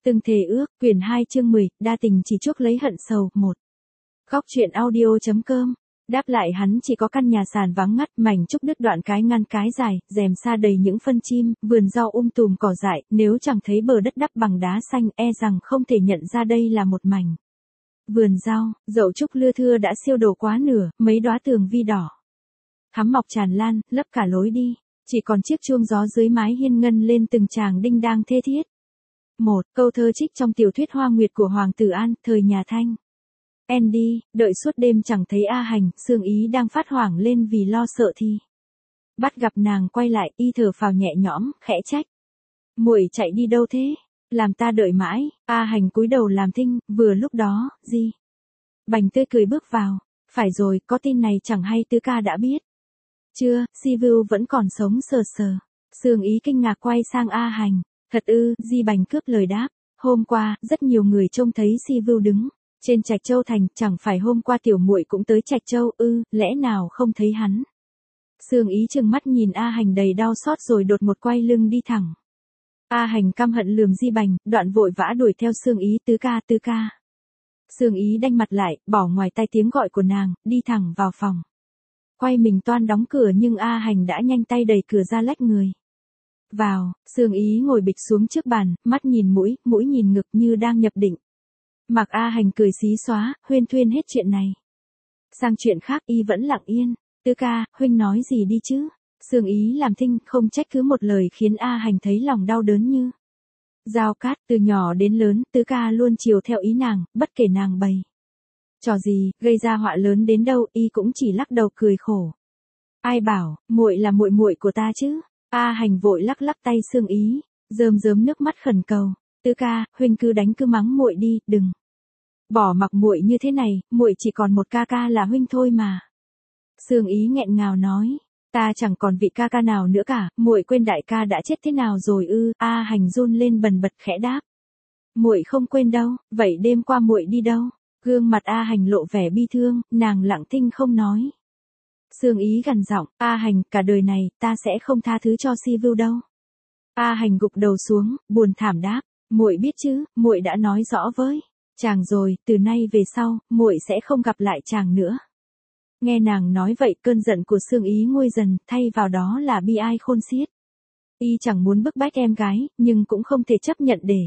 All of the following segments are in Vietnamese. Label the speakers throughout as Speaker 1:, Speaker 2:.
Speaker 1: Từng thề ước, quyển 2 chương 10, đa tình chỉ chuốc lấy hận sầu, 1. Góc truyện audio.com. Đáp lại hắn chỉ có căn nhà sàn vắng ngắt, mảnh trúc đứt đoạn cái ngăn cái dài, rèm sa đầy những phân chim, vườn rau tùm cỏ dại, nếu chẳng thấy bờ đất đắp bằng đá xanh e rằng không thể nhận ra đây là một mảnh vườn rau. Dậu trúc lưa thưa đã siêu đổ quá nửa, mấy đóa tường vi đỏ thắm mọc tràn lan, lấp cả lối đi, chỉ còn chiếc chuông gió dưới mái hiên ngân lên từng tràng đinh đang thê thiết. Một câu thơ trích trong tiểu thuyết Hoa Nguyệt của Hoàng tử An, thời nhà Thanh. Andy, đợi suốt đêm chẳng thấy A Hành, Sương Ý đang phát hoảng lên vì lo sợ thì bắt gặp nàng quay lại, y thở phào nhẹ nhõm, khẽ trách: "Muội chạy đi đâu thế? Làm ta đợi mãi." A Hành cúi đầu làm thinh, vừa lúc đó, Di Bành tươi cười bước vào: "Phải rồi, có tin này chẳng hay tứ ca đã biết chưa, Sivu vẫn còn sống sờ sờ." Sương Ý kinh ngạc quay sang A Hành: "Thật ư?" Di Bành cướp lời đáp: "Hôm qua, rất nhiều người trông thấy Sivu đứng trên Trạch Châu Thành, chẳng phải hôm qua tiểu muội cũng tới Trạch Châu ư, lẽ nào không thấy hắn?" Sương Ý trừng mắt nhìn A Hành đầy đau xót rồi đột ngột quay lưng đi thẳng. A Hành căm hận lườm Di Bành, đoạn vội vã đuổi theo Sương Ý: "Tứ ca, tứ ca." Sương Ý đanh mặt lại, bỏ ngoài tai tiếng gọi của nàng, đi thẳng vào phòng. Quay mình toan đóng cửa nhưng A Hành đã nhanh tay đẩy cửa ra lách người vào. Sương Ý ngồi bịch xuống trước bàn, mắt nhìn mũi, mũi nhìn ngực như đang nhập định. Mặc A Hành cười xí xóa, huyên thuyên hết chuyện này sang chuyện khác, y vẫn lặng yên. "Tứ ca, huynh nói gì đi chứ?" Sương Ý làm thinh, không trách cứ một lời khiến A Hành thấy lòng đau đớn như dao cát. Từ nhỏ đến lớn, tứ ca luôn chiều theo ý nàng, bất kể nàng bày trò gì, gây ra họa lớn đến đâu, y cũng chỉ lắc đầu cười khổ. "Ai bảo, muội là muội muội của ta chứ?" A Hành vội lắc lắc tay Sương Ý, rơm rớm nước mắt khẩn cầu: "Tứ ca, huynh cứ đánh cứ mắng muội đi, đừng bỏ mặc muội như thế này, muội chỉ còn một ca ca là huynh thôi mà." Sương Ý nghẹn ngào nói: "Ta chẳng còn vị ca ca nào nữa cả, muội quên đại ca đã chết thế nào rồi ư?" A Hành run lên bần bật khẽ đáp: "Muội không quên đâu." "Vậy đêm qua muội đi đâu?" Gương mặt A Hành lộ vẻ bi thương, nàng lặng thinh không nói. Sương Ý gằn giọng: "A Hành, cả đời này, ta sẽ không tha thứ cho Sivu đâu." A Hành gục đầu xuống, buồn thảm đáp: "Muội biết chứ, muội đã nói rõ với chàng rồi, từ nay về sau, muội sẽ không gặp lại chàng nữa." Nghe nàng nói vậy, cơn giận của Sương Ý nguôi dần, thay vào đó là bi ai khôn xiết. Y chẳng muốn bức bách em gái, nhưng cũng không thể chấp nhận để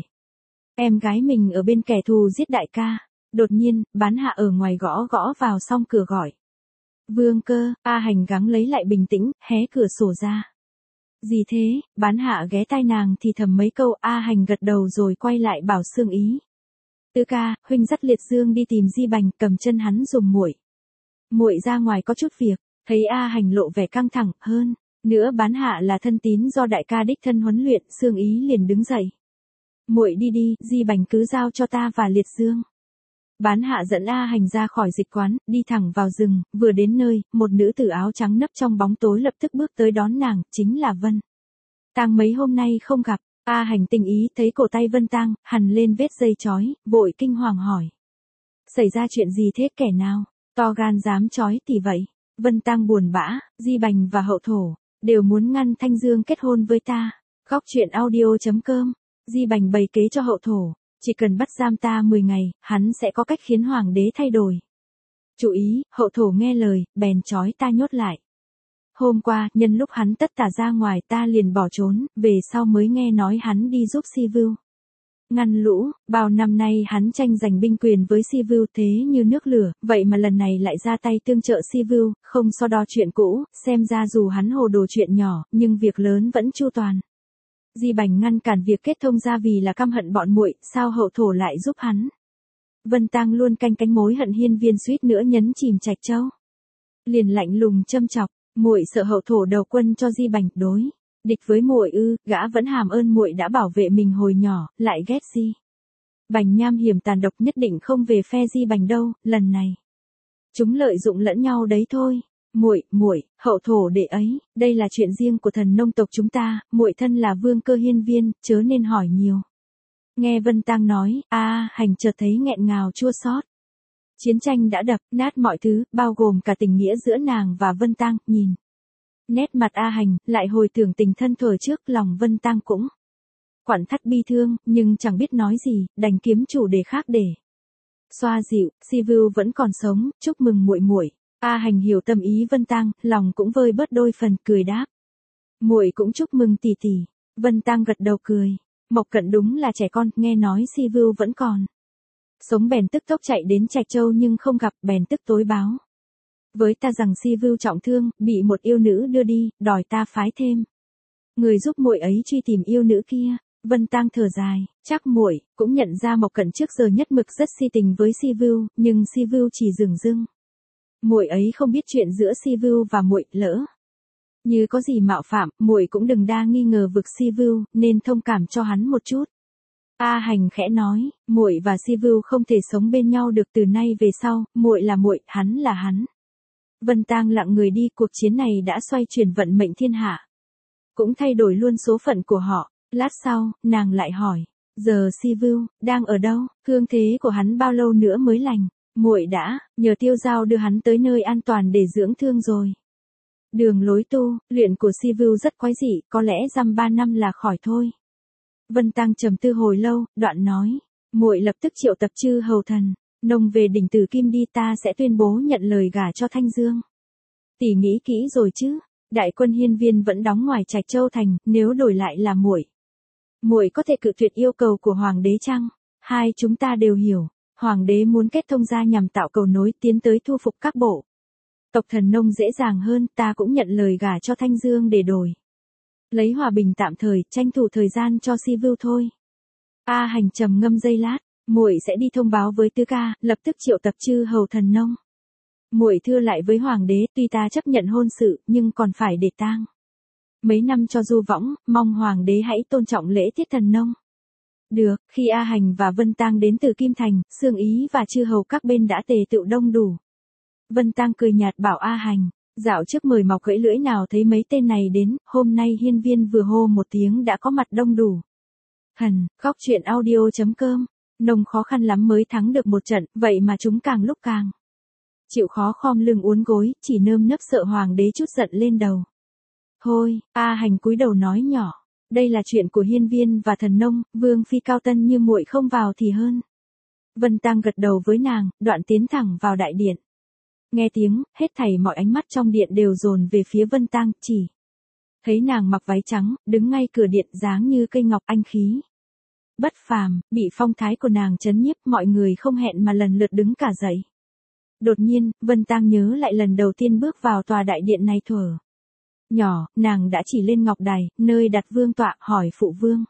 Speaker 1: em gái mình ở bên kẻ thù giết đại ca. Đột nhiên, Bán Hạ ở ngoài gõ gõ vào song cửa gọi: "Vương Cơ." A Hành gắng lấy lại bình tĩnh, hé cửa sổ ra. "Gì thế?" Bán Hạ ghé tai nàng thì thầm mấy câu. A Hành gật đầu rồi quay lại bảo Sương Ý: "Tứ ca, huynh dắt Liệt Dương đi tìm Di Bành, cầm chân hắn giùm muội. Muội ra ngoài có chút việc." Thấy A Hành lộ vẻ căng thẳng, hơn nữa Bán Hạ là thân tín do đại ca đích thân huấn luyện, Sương Ý liền đứng dậy: "Muội đi đi, Di Bành cứ giao cho ta và Liệt Dương." Bán Hạ dẫn A Hành ra khỏi dịch quán, đi thẳng vào rừng, vừa đến nơi, một nữ tử áo trắng nấp trong bóng tối lập tức bước tới đón nàng, chính là Vân Tang. Mấy hôm nay không gặp. A Hành tinh ý thấy cổ tay Vân Tang hằn lên vết dây chói, vội kinh hoàng hỏi: "Xảy ra chuyện gì thế, kẻ nào to gan dám chói tỷ vậy?" Vân Tang buồn bã: "Di Bành và Hậu Thổ đều muốn ngăn Thanh Dương kết hôn với ta." Góc truyện audio.com. Di Bành bày kế cho Hậu Thổ: "Chỉ cần bắt giam ta 10 ngày, hắn sẽ có cách khiến hoàng đế thay đổi chủ ý." Hậu Thổ nghe lời, bèn trói ta nhốt lại. Hôm qua, nhân lúc hắn tất tả ra ngoài, ta liền bỏ trốn, về sau mới nghe nói hắn đi giúp Sivu ngăn lũ. Bao năm nay hắn tranh giành binh quyền với Sivu thế như nước lửa, vậy mà lần này lại ra tay tương trợ Sivu, không so đo chuyện cũ, xem ra dù hắn hồ đồ chuyện nhỏ, nhưng việc lớn vẫn chu toàn. Di Bành ngăn cản việc kết thông ra vì là căm hận bọn muội, sao Hậu Thổ lại giúp hắn? Vân Tang luôn canh cánh mối hận hiên viên suýt nữa nhấn chìm Trạch Châu. Liền lạnh lùng châm chọc: "Muội sợ Hậu Thổ đầu quân cho Di Bành đối địch với muội ư?" Gã vẫn hàm ơn muội đã bảo vệ mình hồi nhỏ, lại ghét Di Bành nham hiểm tàn độc, nhất định không về phe Di Bành đâu, lần này chúng lợi dụng lẫn nhau đấy thôi. Muội, Hậu Thổ đệ ấy, đây là chuyện riêng của thần nông tộc chúng ta, muội thân là Vương Cơ hiên viên, chớ nên hỏi nhiều." Nghe Vân Tang nói, A Hành chợt thấy nghẹn ngào chua xót. Chiến tranh đã đập nát mọi thứ, bao gồm cả tình nghĩa giữa nàng và Vân Tang. Nhìn nét mặt A Hành, lại hồi tưởng tình thân thuở trước, lòng Vân Tang cũng quặn thắt bi thương, nhưng chẳng biết nói gì, đành kiếm chủ đề khác để xoa dịu. Sivu vẫn còn sống, chúc mừng muội muội. A Hành hiểu tâm ý Vân Tang, lòng cũng vơi bớt đôi phần, cười đáp. Muội cũng chúc mừng tỷ tỷ. Vân Tang gật đầu cười. Mộc Cận đúng là trẻ con, nghe nói Sivu vẫn còn sống bèn tức tốc chạy đến Trạch Châu nhưng không gặp, bèn tức tối báo với ta rằng Sivu trọng thương, bị một yêu nữ đưa đi, đòi ta phái thêm người giúp muội ấy truy tìm yêu nữ kia. Vân Tang thở dài, chắc muội cũng nhận ra Mộc Cận trước giờ nhất mực rất si tình với Sivu, nhưng Sivu chỉ dửng dưng. Muội ấy không biết chuyện giữa Sivu và muội, lỡ như có gì mạo phạm, muội cũng đừng đa nghi ngờ vực Sivu, nên thông cảm cho hắn một chút. A Hành khẽ nói, muội và Sivu không thể sống bên nhau được từ nay về sau, muội là muội, hắn là hắn. Vân Tang lặng người đi, cuộc chiến này đã xoay chuyển vận mệnh thiên hạ, cũng thay đổi luôn số phận của họ. Lát sau, nàng lại hỏi, giờ Sivu đang ở đâu, thương thế của hắn bao lâu nữa mới lành? Muội đã nhờ Tiêu Giao đưa hắn tới nơi an toàn để dưỡng thương rồi. Đường lối tu luyện của Sivu rất quái dị, có lẽ dăm 3 năm là khỏi thôi. Vân Tang trầm tư hồi lâu, đoạn nói, muội lập tức triệu tập chư hầu thần nông về đỉnh Tử Kim đi, ta sẽ tuyên bố nhận lời gả cho Thanh Dương. Tỷ nghĩ kỹ rồi chứ? Đại quân Hiên Viên vẫn đóng ngoài Trạch Châu thành, nếu đổi lại là muội, muội có thể cự tuyệt yêu cầu của hoàng đế chăng? Hai chúng ta đều hiểu, hoàng đế muốn kết thông gia nhằm tạo cầu nối tiến tới thu phục các bộ tộc thần nông dễ dàng hơn, ta cũng nhận lời gả cho Thanh Dương để đổi lấy hòa bình tạm thời, tranh thủ thời gian cho Sivu thôi. A Hành trầm ngâm giây lát, muội sẽ đi thông báo với Tứ Ca, lập tức triệu tập chư hầu thần nông. Muội thưa lại với hoàng đế, tuy ta chấp nhận hôn sự, nhưng còn phải để tang mấy năm cho du võng, mong hoàng đế hãy tôn trọng lễ tiết thần nông. Được, khi A Hành và Vân Tang đến từ Kim Thành, Sương Ý và chư hầu các bên đã tề tựu đông đủ. Vân Tang cười nhạt bảo A Hành, dạo trước mời mọc cưỡi lưỡi nào thấy mấy tên này đến, hôm nay Hiên Viên vừa hô một tiếng đã có mặt đông đủ. Góc truyện audio.com, nông khó khăn lắm mới thắng được một trận, vậy mà chúng càng lúc càng chịu khó khom lưng uốn gối, chỉ nơm nớp sợ hoàng đế chút giận lên đầu. Thôi, A Hành cúi đầu nói nhỏ, đây là chuyện của Hiên Viên và thần nông, vương phi cao tân như muội không vào thì hơn. Vân Tang gật đầu với nàng, đoạn tiến thẳng vào đại điện. Nghe tiếng, hết thảy mọi ánh mắt trong điện đều dồn về phía Vân Tang, chỉ thấy nàng mặc váy trắng, đứng ngay cửa điện, dáng như cây ngọc, anh khí bất phàm, bị phong thái của nàng chấn nhiếp, mọi người không hẹn mà lần lượt đứng cả dậy. Đột nhiên, Vân Tang nhớ lại lần đầu tiên bước vào tòa đại điện này thuở nhỏ, nàng đã chỉ lên ngọc đài, nơi đặt vương tọa, hỏi phụ vương.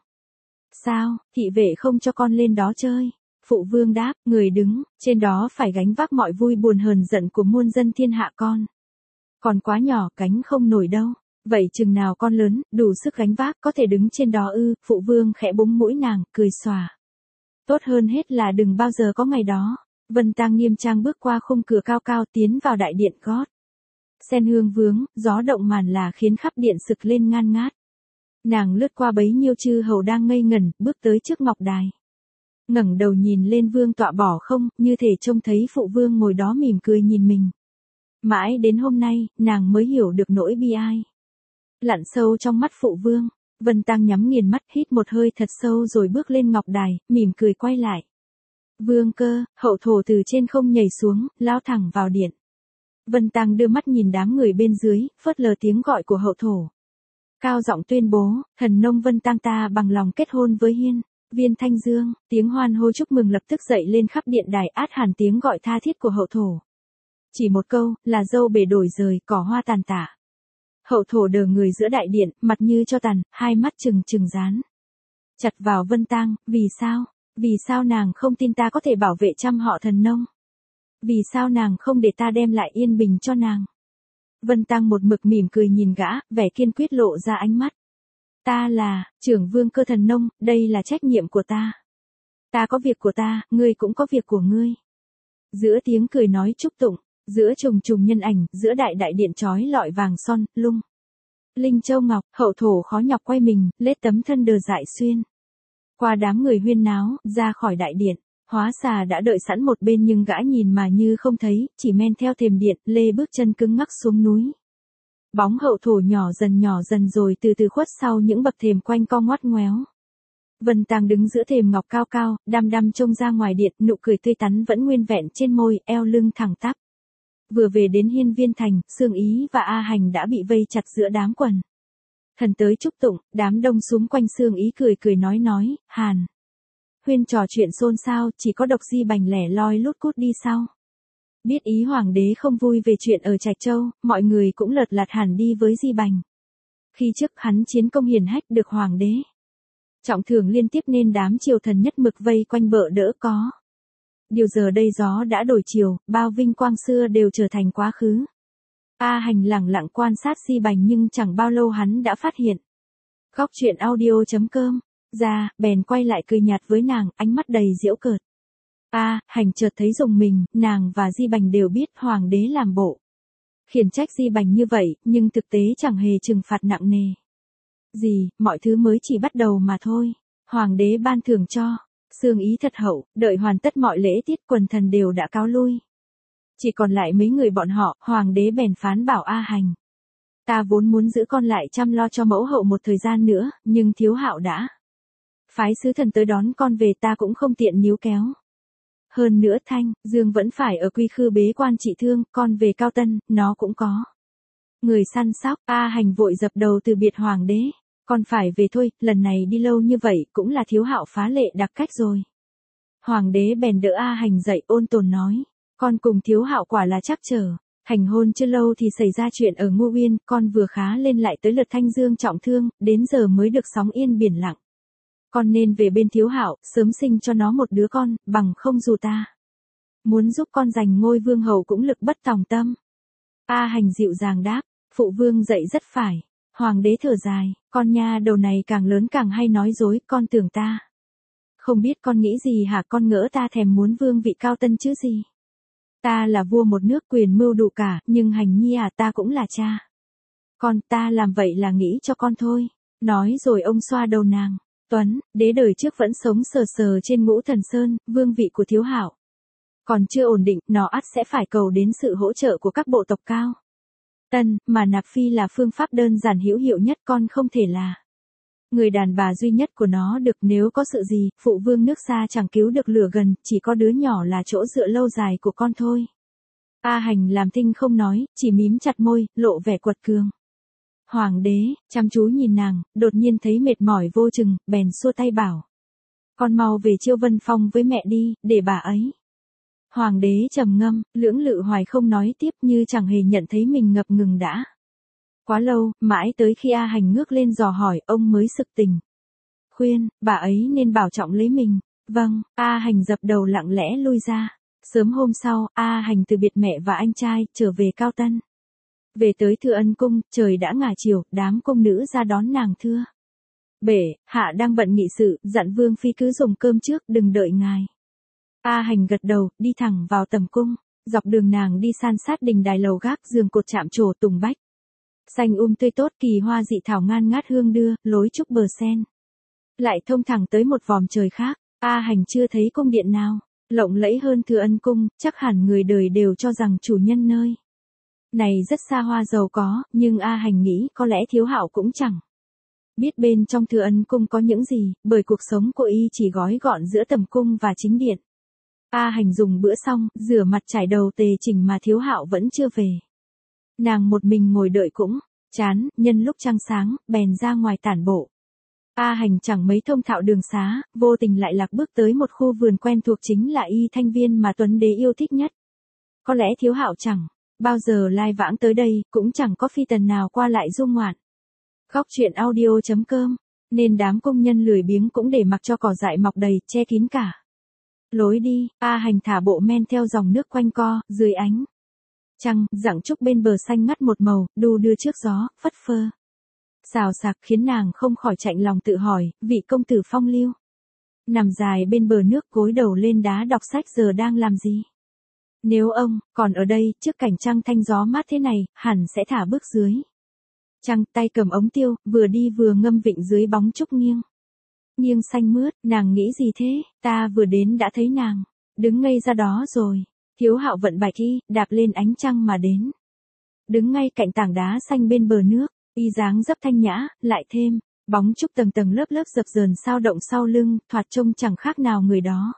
Speaker 1: Sao, thị vệ không cho con lên đó chơi? Phụ vương đáp, người đứng trên đó phải gánh vác mọi vui buồn hờn giận của muôn dân thiên hạ con. Còn quá nhỏ, gánh không nổi đâu. Vậy chừng nào con lớn, đủ sức gánh vác, có thể đứng trên đó ư? Phụ vương khẽ búng mũi nàng, cười xòa. Tốt hơn hết là đừng bao giờ có ngày đó. Vân Tang nghiêm trang bước qua khung cửa cao cao, tiến vào đại điện gót sen hương vướng, gió động màn là khiến khắp điện sực lên ngan ngát. Nàng lướt qua bấy nhiêu chư hầu đang ngây ngẩn, bước tới trước ngọc đài. Ngẩng đầu nhìn lên vương tọa bỏ không, như thể trông thấy phụ vương ngồi đó mỉm cười nhìn mình. Mãi đến hôm nay, nàng mới hiểu được nỗi bi ai lặn sâu trong mắt phụ vương. Vân Tang nhắm nghiền mắt, hít một hơi thật sâu rồi bước lên ngọc đài, mỉm cười quay lại. Vương Cơ, hậu thổ từ trên không nhảy xuống, lao thẳng vào điện. Vân Tang đưa mắt nhìn đám người bên dưới, phớt lờ tiếng gọi của hậu thổ. Cao giọng tuyên bố, thần nông Vân Tang ta bằng lòng kết hôn với Hiên Viên Thanh Dương. Tiếng hoan hô chúc mừng lập tức dậy lên khắp điện đài, át hẳn tiếng gọi tha thiết của hậu thổ. Chỉ một câu, là dâu bể đổi rời, cỏ hoa tàn tạ. Hậu thổ đờ người giữa đại điện, mặt như cho tàn, hai mắt trừng trừng dán chặt vào Vân Tang. Vì sao? Vì sao nàng không tin ta có thể bảo vệ trăm họ thần nông? Vì sao nàng không để ta đem lại yên bình cho nàng? Vân Tang một mực mỉm cười nhìn gã, vẻ kiên quyết lộ ra ánh mắt. Ta là trưởng vương cơ thần nông, đây là trách nhiệm của ta. Ta có việc của ta, ngươi cũng có việc của ngươi. Giữa tiếng cười nói chúc tụng, giữa trùng trùng nhân ảnh, giữa đại điện chói lọi vàng son, lung linh châu ngọc, hậu thổ khó nhọc quay mình, lết tấm thân đờ dại xuyên qua đám người huyên náo, ra khỏi đại điện. Hóa xà đã đợi sẵn một bên nhưng gã nhìn mà như không thấy, chỉ men theo thềm điện, lê bước chân cứng ngắc xuống núi. Bóng hậu thổ nhỏ dần rồi từ từ khuất sau những bậc thềm quanh co ngoắt ngoéo. Vân Tàng đứng giữa thềm ngọc cao cao, đăm đăm trông ra ngoài điện, nụ cười tươi tắn vẫn nguyên vẹn trên môi, eo lưng thẳng tắp. Vừa về đến Hiên Viên Thành, Sương Ý và A Hành đã bị vây chặt giữa đám quần thần tới chúc tụng, đám đông xúm quanh Sương Ý cười cười nói, Hàn Huyên trò chuyện xôn xao, chỉ có Độc Di Bành lẻ loi lút cút đi sau. Biết ý hoàng đế không vui về chuyện ở Trạch Châu, mọi người cũng lật lạt hẳn đi với Di Bành. Khi trước hắn chiến công hiển hách được hoàng đế trọng thưởng liên tiếp nên đám triều thần nhất mực vây quanh bợ đỡ có. Điều giờ đây gió đã đổi chiều, bao vinh quang xưa đều trở thành quá khứ. A Hành lẳng lặng quan sát Di Bành nhưng chẳng bao lâu hắn đã phát hiện. Góc truyện audio.com ra, bèn quay lại cười nhạt với nàng, ánh mắt đầy giễu cợt. A Hành chợt thấy rùng mình, nàng và Di Bành đều biết hoàng đế làm bộ khiển trách Di Bành như vậy, nhưng thực tế chẳng hề trừng phạt nặng nề. Gì, mọi thứ mới chỉ bắt đầu mà thôi. Hoàng đế ban thưởng cho. Sương Ý thật hậu, đợi hoàn tất mọi lễ tiết quần thần đều đã cáo lui. Chỉ còn lại mấy người bọn họ, hoàng đế bèn phán bảo A Hành. Ta vốn muốn giữ con lại chăm lo cho mẫu hậu một thời gian nữa, nhưng Thiếu Hạo đã phái sứ thần tới đón con về, ta cũng không tiện níu kéo. Hơn nữa Thanh, Dương vẫn phải ở Quy Khư bế quan trị thương, con về Cao Tân, nó cũng có người săn sóc. A Hành vội dập đầu từ biệt hoàng đế. Con phải về thôi, lần này đi lâu như vậy cũng là Thiếu Hạo phá lệ đặc cách rồi. Hoàng đế bèn đỡ A Hành dậy ôn tồn nói. Con cùng Thiếu Hạo quả là chắc trở. Hành hôn chưa lâu thì xảy ra chuyện ở Ngô Uyên, con vừa khá lên lại tới lượt Thanh Dương trọng thương, đến giờ mới được sóng yên biển lặng. Con nên về bên Thiếu Hạo, sớm sinh cho nó một đứa con, bằng không dù ta muốn giúp con giành ngôi vương hầu cũng lực bất tòng tâm. A Hành dịu dàng đáp, phụ vương dạy rất phải. Hoàng đế thở dài, con nha đầu này càng lớn càng hay nói dối, con tưởng ta không biết con nghĩ gì hả, con ngỡ ta thèm muốn vương vị Cao Tân chứ gì. Ta là vua một nước quyền mưu đủ cả, nhưng Hành nhi à, ta cũng là cha. Con, ta làm vậy là nghĩ cho con thôi. Nói rồi ông xoa đầu nàng. Tuấn, đế đời trước vẫn sống sờ sờ trên Ngũ Thần Sơn, vương vị của Thiếu Hạo còn chưa ổn định, nó ắt sẽ phải cầu đến sự hỗ trợ của các bộ tộc Cao Tân, mà nạp phi là phương pháp đơn giản hữu hiệu nhất, con không thể là người đàn bà duy nhất của nó được, nếu có sự gì, phụ vương nước xa chẳng cứu được lửa gần, chỉ có đứa nhỏ là chỗ dựa lâu dài của con thôi. A Hành làm thinh không nói, chỉ mím chặt môi, lộ vẻ quật cường. Hoàng đế, chăm chú nhìn nàng, đột nhiên thấy mệt mỏi vô chừng, bèn xua tay bảo. Con mau về Chiêu Vân Phong với mẹ đi, để bà ấy. Hoàng đế trầm ngâm, lưỡng lự hoài không nói tiếp, như chẳng hề nhận thấy mình ngập ngừng đã. Quá lâu, mãi tới khi A Hành ngước lên dò hỏi, ông mới sực tỉnh. Khuyên, bà ấy nên bảo trọng lấy mình. Vâng, A Hành dập đầu lặng lẽ lui ra. Sớm hôm sau, A Hành từ biệt mẹ và anh trai, trở về Cao Tân. Về tới Thừa Ân Cung, trời đã ngả chiều, đám cung nữ ra đón nàng thưa. Bệ, hạ đang bận nghị sự, dặn Vương Phi cứ dùng cơm trước, đừng đợi ngài. A Hành gật đầu, đi thẳng vào tầm cung. Dọc đường nàng đi san sát đình đài lầu gác, giường cột chạm trổ tùng bách. Xanh tươi tốt, kỳ hoa dị thảo ngan ngát hương đưa, lối trúc bờ sen. Lại thông thẳng tới một vòm trời khác. A Hành chưa thấy cung điện nào lộng lẫy hơn Thừa Ân Cung, chắc hẳn người đời đều cho rằng chủ nhân nơi này rất xa hoa giàu có, nhưng A Hành nghĩ có lẽ Thiếu Hạo cũng chẳng biết bên trong Thừa Ân Cung có những gì, bởi cuộc sống của y chỉ gói gọn giữa tầm cung và chính điện. A Hành dùng bữa xong, rửa mặt trải đầu tề chỉnh mà Thiếu Hạo vẫn chưa về. Nàng một mình ngồi đợi cũng chán, nhân lúc trăng sáng, bèn ra ngoài tản bộ. A Hành chẳng mấy thông thạo đường xá, vô tình lại lạc bước tới một khu vườn quen thuộc, chính là Y Thanh Viên mà Tuấn Đế yêu thích nhất. Có lẽ Thiếu Hạo chẳng bao giờ lai vãng tới đây, cũng chẳng có phi tần nào qua lại du ngoạn. Góc truyện audio.com, nên đám công nhân lười biếng cũng để mặc cho cỏ dại mọc đầy, che kín cả lối đi. A Hành thả bộ men theo dòng nước quanh co, dưới ánh trăng, rặng trúc bên bờ xanh ngắt một màu, đu đưa trước gió, phất phơ xào xạc, khiến nàng không khỏi chạnh lòng tự hỏi, vị công tử phong lưu nằm dài bên bờ nước, gối đầu lên đá đọc sách giờ đang làm gì? Nếu ông còn ở đây, trước cảnh trăng thanh gió mát thế này, hẳn sẽ thả bước dưới trăng, tay cầm ống tiêu, vừa đi vừa ngâm vịnh dưới bóng trúc nghiêng xanh mướt. Nàng nghĩ gì thế? Ta vừa đến đã thấy nàng đứng ngây ra đó rồi. Thiếu Hạo vận bạch y, đạp lên ánh trăng mà đến. Đứng ngay cạnh tảng đá xanh bên bờ nước, y dáng dấp thanh nhã, lại thêm Bóng trúc tầng tầng lớp lớp dập dờn sao động sau lưng, thoạt trông chẳng khác nào người đó.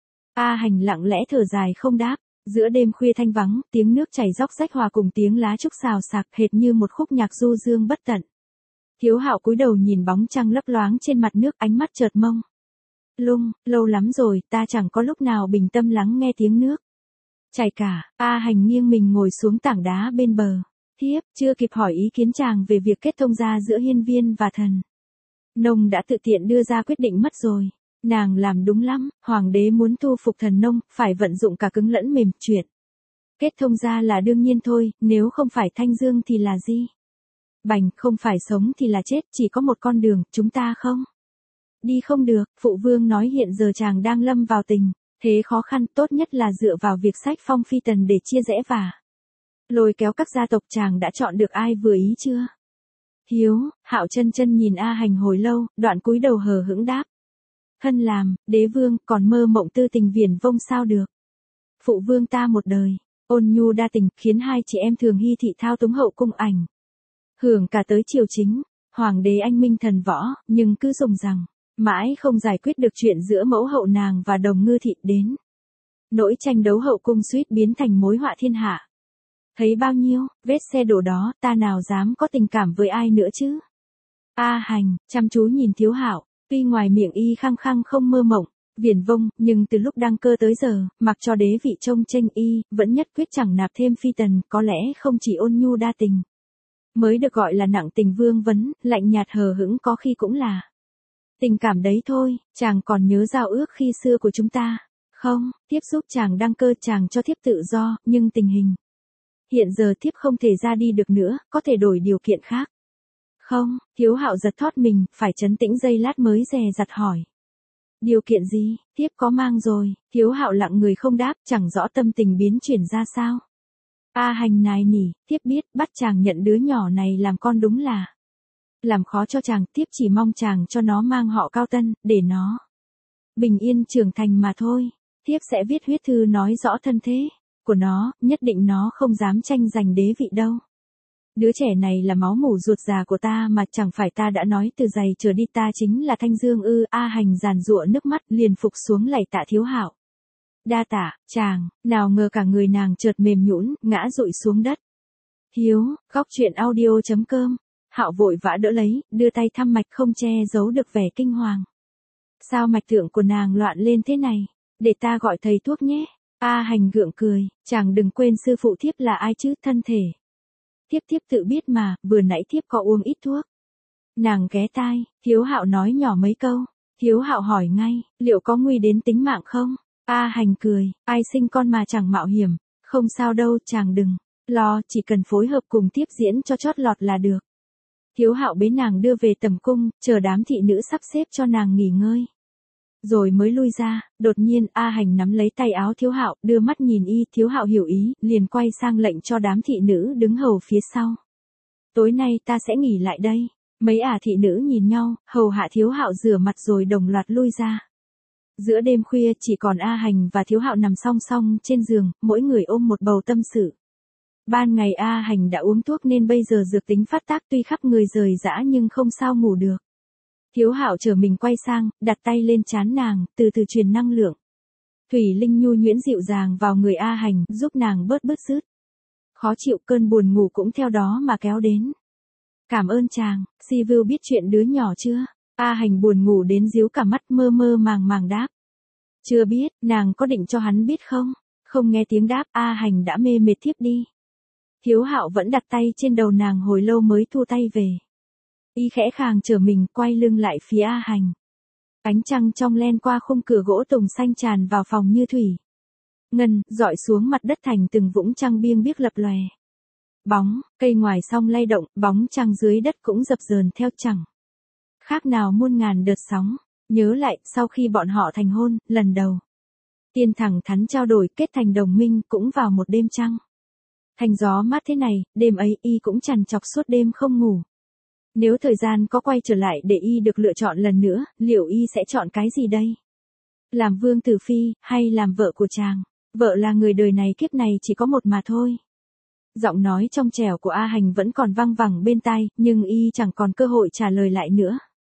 Speaker 1: A Hành lặng lẽ thở dài không đáp. Giữa đêm khuya thanh vắng, tiếng nước chảy róc rách hòa cùng tiếng lá trúc xào xạc hệt như một khúc nhạc du dương bất tận. Thiếu Hạo cúi đầu nhìn bóng trăng lấp loáng trên mặt nước, ánh mắt chợt mông lung, lâu lắm rồi, ta chẳng có lúc nào bình tâm lắng nghe tiếng nước chảy cả. A Hành nghiêng mình ngồi xuống tảng đá bên bờ. Thiếp chưa kịp hỏi ý kiến chàng về việc kết thông gia giữa Hiên Viên và Thần Nông đã tự tiện đưa ra quyết định mất rồi. Nàng làm đúng lắm, hoàng đế muốn thu phục Thần Nông, phải vận dụng cả cứng lẫn mềm, chuyện kết thông gia là đương nhiên thôi, nếu không phải Thanh Dương thì là gì? Bành, không phải sống thì là chết, chỉ có một con đường, chúng ta không đi không được. Phụ vương nói hiện giờ chàng đang lâm vào tình thế khó khăn, tốt nhất là dựa vào việc sách phong phi tần để chia rẽ và lôi kéo các gia tộc. Chàng đã chọn được ai vừa ý chưa? Hiếu, Hạo chân chân nhìn A Hành hồi lâu, đoạn cúi đầu hờ hững đáp. Thân làm, đế vương, còn mơ mộng tư tình viển vông sao được. Phụ vương ta một đời, ôn nhu đa tình, khiến hai chị em thường hy thị thao túng hậu cung ảnh hưởng cả tới triều chính. Hoàng đế anh minh thần võ, nhưng cứ dùng rằng mãi không giải quyết được chuyện giữa mẫu hậu nàng và Đồng Ngư thị, đến nỗi tranh đấu hậu cung suýt biến thành mối họa thiên hạ. Thấy bao nhiêu vết xe đổ đó, ta nào dám có tình cảm với ai nữa chứ. A Hành chăm chú nhìn Thiếu Hạo, tuy ngoài miệng y khăng khăng không mơ mộng viển vông, nhưng từ lúc đăng cơ tới giờ, mặc cho đế vị trông tranh y, vẫn nhất quyết chẳng nạp thêm phi tần. Có lẽ không chỉ ôn nhu đa tình mới được gọi là nặng tình vương vấn, lạnh nhạt hờ hững có khi cũng là tình cảm đấy thôi. Chàng còn nhớ giao ước khi xưa của chúng ta không? Thiếp giúp chàng đăng cơ, chàng cho thiếp tự do, nhưng tình hình hiện giờ thiếp không thể ra đi được nữa, có thể đổi điều kiện khác không? Thiếu Hạo giật thót mình, phải trấn tĩnh giây lát mới dè dặt hỏi. Điều kiện gì? Thiếp có mang rồi. Thiếu Hạo lặng người không đáp, chẳng rõ tâm tình biến chuyển ra sao. A Hành nài nỉ, thiếp biết, bắt chàng nhận đứa nhỏ này làm con đúng là làm khó cho chàng. Thiếp chỉ mong chàng cho nó mang họ Cao Tân, để nó bình yên trưởng thành mà thôi. Thiếp sẽ viết huyết thư nói rõ thân thế của nó, nhất định nó không dám tranh giành đế vị đâu. Đứa trẻ này là máu mủ ruột già của ta mà, chẳng phải ta đã nói từ giày trở đi ta chính là Thanh Dương ư? A Hành giàn giụa nước mắt, liền phục xuống lạy tạ Thiếu Hạo. Đa tạ, chàng. Nào ngờ cả người nàng chợt mềm nhũn, ngã dụi xuống đất. Hiếu, góc truyện audio.com. Hạo vội vã đỡ lấy, đưa tay thăm mạch, không che giấu được vẻ kinh hoàng. Sao mạch tượng của nàng loạn lên thế này? Để ta gọi thầy thuốc nhé. A Hành gượng cười, chàng đừng quên sư phụ thiếp là ai chứ. Thân thể thiếp tự biết mà, vừa nãy thiếp có uống ít thuốc. Nàng ghé tai, Thiếu Hạo nói nhỏ mấy câu. Thiếu Hạo hỏi ngay, liệu có nguy đến tính mạng không? A Hành cười, ai sinh con mà chẳng mạo hiểm. Không sao đâu, chàng đừng lo, chỉ cần phối hợp cùng tiếp diễn cho chót lọt là được. Thiếu Hạo bế nàng đưa về tầm cung, chờ đám thị nữ sắp xếp cho nàng nghỉ ngơi rồi mới lui ra. Đột nhiên A Hành nắm lấy tay áo Thiếu Hạo, đưa mắt nhìn y. Thiếu Hạo hiểu ý, liền quay sang lệnh cho đám thị nữ đứng hầu phía sau. Tối nay ta sẽ nghỉ lại đây. Mấy thị nữ nhìn nhau, hầu hạ Thiếu Hạo rửa mặt rồi đồng loạt lui ra. Giữa đêm khuya chỉ còn A Hành và Thiếu Hạo nằm song song trên giường, mỗi người ôm một bầu tâm sự. Ban ngày A Hành đã uống thuốc nên bây giờ dược tính phát tác, tuy khắp người rời rã nhưng không sao ngủ được. Thiếu Hạo chờ mình quay sang, đặt tay lên trán nàng, từ từ truyền năng lượng thủy linh nhu nhuyễn dịu dàng vào người A Hành, giúp nàng bớt bứt rứt khó chịu. Cơn buồn ngủ cũng theo đó mà kéo đến. Cảm ơn chàng. Sivu biết chuyện đứa nhỏ chưa? A Hành buồn ngủ đến díu cả mắt, mơ mơ màng màng đáp. Chưa biết. Nàng có định cho hắn biết không? Không nghe tiếng đáp, A Hành đã mê mệt thiếp đi. Thiếu Hạo vẫn đặt tay trên đầu nàng hồi lâu mới thu tay về. Y khẽ khàng trở mình, quay lưng lại phía A Hành. Ánh trăng trong len qua khung cửa gỗ tùng xanh tràn vào phòng như thủy ngân, dọi xuống mặt đất thành từng vũng trăng biêng biếc lập lòe. Bóng cây ngoài song lay động, bóng trăng dưới đất cũng dập dờn theo, chẳng khác nào muôn ngàn đợt sóng. Nhớ lại, sau khi bọn họ thành hôn, lần đầu tiên thẳng thắn trao đổi, kết thành đồng minh, cũng vào một đêm trăng thành gió mát thế này. Đêm ấy y cũng trằn trọc suốt đêm không ngủ. Nếu thời gian có quay trở lại để y được lựa chọn lần nữa, liệu y sẽ chọn cái gì đây? Làm vương tử phi, hay làm vợ của chàng? Vợ là người đời này kiếp này chỉ có một mà thôi. Giọng nói trong trẻo của A Hành vẫn còn vang vẳng bên tai, nhưng y chẳng còn cơ hội trả lời lại nữa.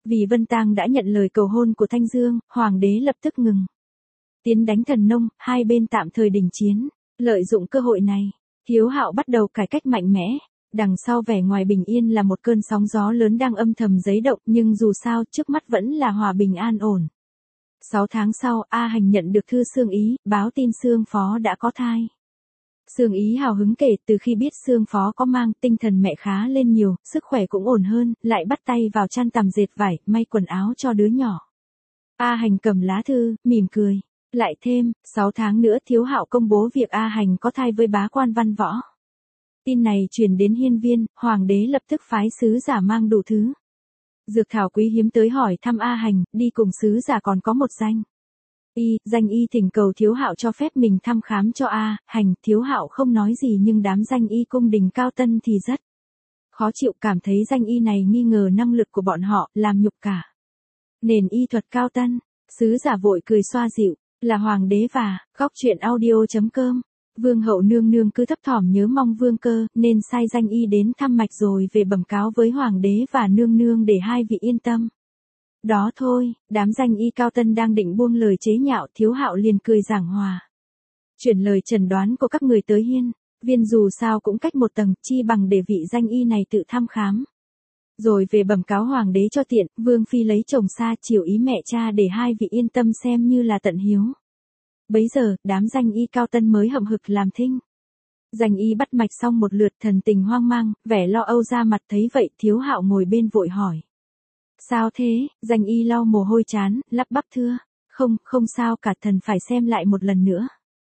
Speaker 1: Vì Vân Tang đã nhận lời cầu hôn của Thanh Dương, hoàng đế lập tức ngừng tiến đánh Thần Nông, hai bên tạm thời đình chiến. Lợi dụng cơ hội này, Thiếu Hạo bắt đầu cải cách mạnh mẽ. Đằng sau vẻ ngoài bình yên là một cơn sóng gió lớn đang âm thầm giấy động, nhưng dù sao trước mắt vẫn là hòa bình an ổn. 6 tháng sau, A Hành nhận được thư Sương Ý, báo tin Sương Phó đã có thai. Sương Ý hào hứng kể, từ khi biết Sương Phó có mang, tinh thần mẹ khá lên nhiều, sức khỏe cũng ổn hơn, lại bắt tay vào chăn tằm dệt vải, may quần áo cho đứa nhỏ. A Hành cầm lá thư, mỉm cười. Lại thêm, 6 tháng nữa Thiếu Hạo công bố việc A Hành có thai với bá quan Văn Võ. Tin này truyền đến hiên viên, hoàng đế lập tức phái sứ giả mang đủ thứ dược thảo quý hiếm tới hỏi thăm A Hành, đi cùng sứ giả còn có một danh y thỉnh cầu Thiếu Hạo cho phép mình thăm khám cho A Hành. Thiếu Hạo không nói gì, nhưng đám danh y cung đình cao tân thì rất khó chịu, cảm thấy danh y này nghi ngờ năng lực của bọn họ, làm nhục cả nền y thuật cao tân. Sứ giả vội cười xoa dịu, là hoàng đế và góc truyện audio.com. Vương hậu nương nương cứ thấp thỏm nhớ mong vương cơ, nên sai danh y đến thăm mạch rồi về bẩm cáo với hoàng đế và nương nương để hai vị yên tâm. Đó thôi, đám danh y cao tân đang định buông lời chế nhạo, Thiếu Hạo liền cười giảng hòa. Chuyển lời chẩn đoán của các người tới hiên viên, dù sao cũng cách một tầng, chi bằng để vị danh y này tự thăm khám. Rồi về bẩm cáo hoàng đế cho tiện, vương phi lấy chồng xa chiều ý mẹ cha để hai vị yên tâm xem như là tận hiếu. Bấy giờ, đám danh y cao tân mới hậm hực làm thinh. Danh y bắt mạch xong một lượt, thần tình hoang mang, vẻ lo âu ra mặt, thấy vậy Thiếu Hạo ngồi bên vội hỏi. Sao thế? Danh y lau mồ hôi trán, lắp bắp thưa. Không sao cả, thần phải xem lại một lần nữa.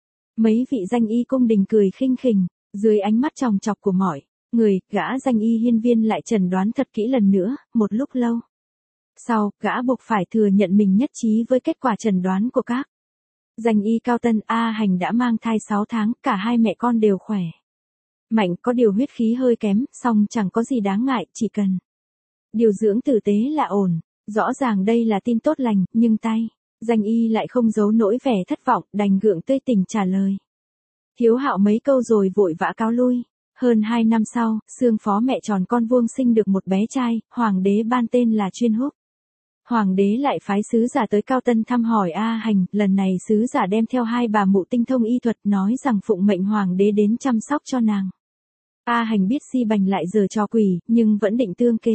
Speaker 1: Mấy vị danh y cung đình cười khinh khỉnh, dưới ánh mắt chòng chọc của mọi người, gã danh y hiên viên lại chẩn đoán thật kỹ lần nữa, một lúc lâu. Sau, gã buộc phải thừa nhận mình nhất trí với kết quả chẩn đoán của các danh y cao tân. A Hành đã mang thai 6 tháng, cả hai mẹ con đều khỏe mạnh, có điều huyết khí hơi kém, song chẳng có gì đáng ngại, chỉ cần điều dưỡng tử tế là ổn. Rõ ràng đây là tin tốt lành, nhưng danh y lại không giấu nỗi vẻ thất vọng, đành gượng tươi tỉnh trả lời. Thiếu Hạo mấy câu rồi vội vã cáo lui. Hơn 2 năm sau, Sương Phó mẹ tròn con vuông sinh được một bé trai, hoàng đế ban tên là Chuyên Húc. Hoàng đế lại phái sứ giả tới Cao Tân thăm hỏi A Hành, lần này sứ giả đem theo hai bà mụ tinh thông y thuật, nói rằng phụng mệnh hoàng đế đến chăm sóc cho nàng. A Hành biết Si Bành lại giở trò quỷ, nhưng vẫn định tương kế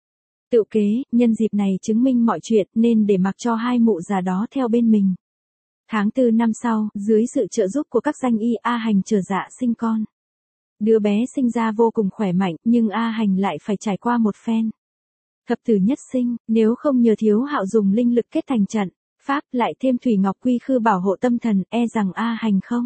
Speaker 1: tự kế, nhân dịp này chứng minh mọi chuyện, nên để mặc cho hai mụ già đó theo bên mình. Tháng 4 năm sau, dưới sự trợ giúp của các danh y, A Hành trở dạ sinh con. Đứa bé sinh ra vô cùng khỏe mạnh, nhưng A Hành lại phải trải qua một phen thập tử nhất sinh, nếu không nhờ Thiếu Hạo dùng linh lực kết thành trận pháp, lại thêm Thủy Ngọc Quy Khư bảo hộ tâm thần, e rằng A Hành không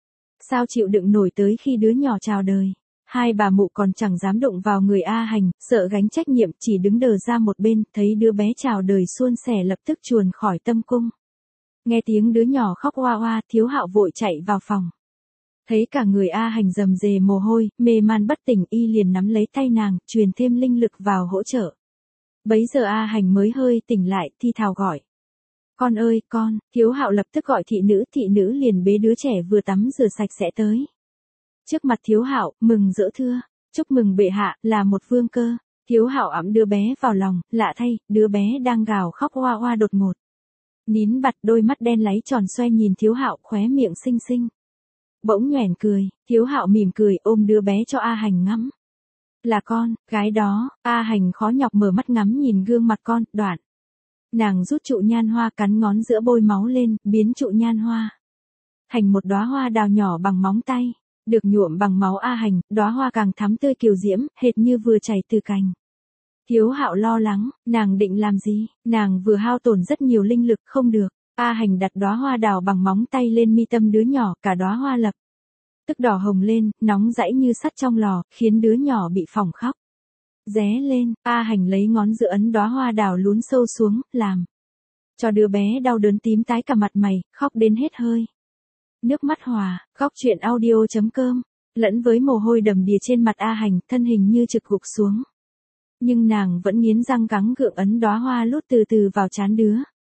Speaker 1: sao chịu đựng nổi tới khi đứa nhỏ chào đời. Hai bà mụ còn chẳng dám đụng vào người A Hành, sợ gánh trách nhiệm, chỉ đứng đờ ra một bên, thấy đứa bé chào đời suôn sẻ lập tức chuồn khỏi tâm cung. Nghe tiếng đứa nhỏ khóc oa oa, Thiếu Hạo vội chạy vào phòng. Thấy cả người A Hành rầm rề mồ hôi, mê man bất tỉnh, y liền nắm lấy tay nàng, truyền thêm linh lực vào hỗ trợ. Bấy giờ A Hành mới hơi tỉnh lại, thi thào gọi. Con ơi, con. Thiếu Hạo lập tức gọi thị nữ liền bế đứa trẻ vừa tắm rửa sạch sẽ tới. Trước mặt Thiếu Hạo, mừng rỡ thưa, chúc mừng bệ hạ, là một vương cơ. Thiếu Hạo ẵm đứa bé vào lòng, lạ thay, đứa bé đang gào khóc oa oa đột ngột nín bặt, đôi mắt đen láy tròn xoe nhìn Thiếu Hạo, khóe miệng xinh xinh bỗng nhoẻn cười. Thiếu Hạo mỉm cười, ôm đứa bé cho A Hành ngắm. Là con gái đó. A Hành khó nhọc mở mắt ngắm nhìn gương mặt con, đoạn nàng rút trụ nhan hoa, cắn ngón giữa bôi máu lên, biến trụ nhan hoa thành một đóa hoa đào nhỏ bằng móng tay, được nhuộm bằng máu A Hành. Đóa hoa càng thắm tươi kiều diễm, hệt như vừa chảy từ cành. Thiếu Hạo lo lắng, nàng định làm gì? Nàng vừa hao tổn rất nhiều linh lực, không được. A Hành đặt đóa hoa đào bằng móng tay lên mi tâm đứa nhỏ, cả đóa hoa lập tức đỏ hồng lên, nóng dãi như sắt trong lò, khiến đứa nhỏ bị phỏng khóc ré lên. A Hành lấy ngón giữa ấn đóa hoa đào lún sâu xuống, làm cho đứa bé đau đớn tím tái cả mặt mày, khóc đến hết hơi nước mắt hòa. Góc truyện audio.com. Lẫn với mồ hôi đầm đìa trên mặt A Hành, thân hình như trực gục xuống. Nhưng nàng vẫn nghiến răng gắng gượng ấn đóa hoa lút từ từ vào trán đứa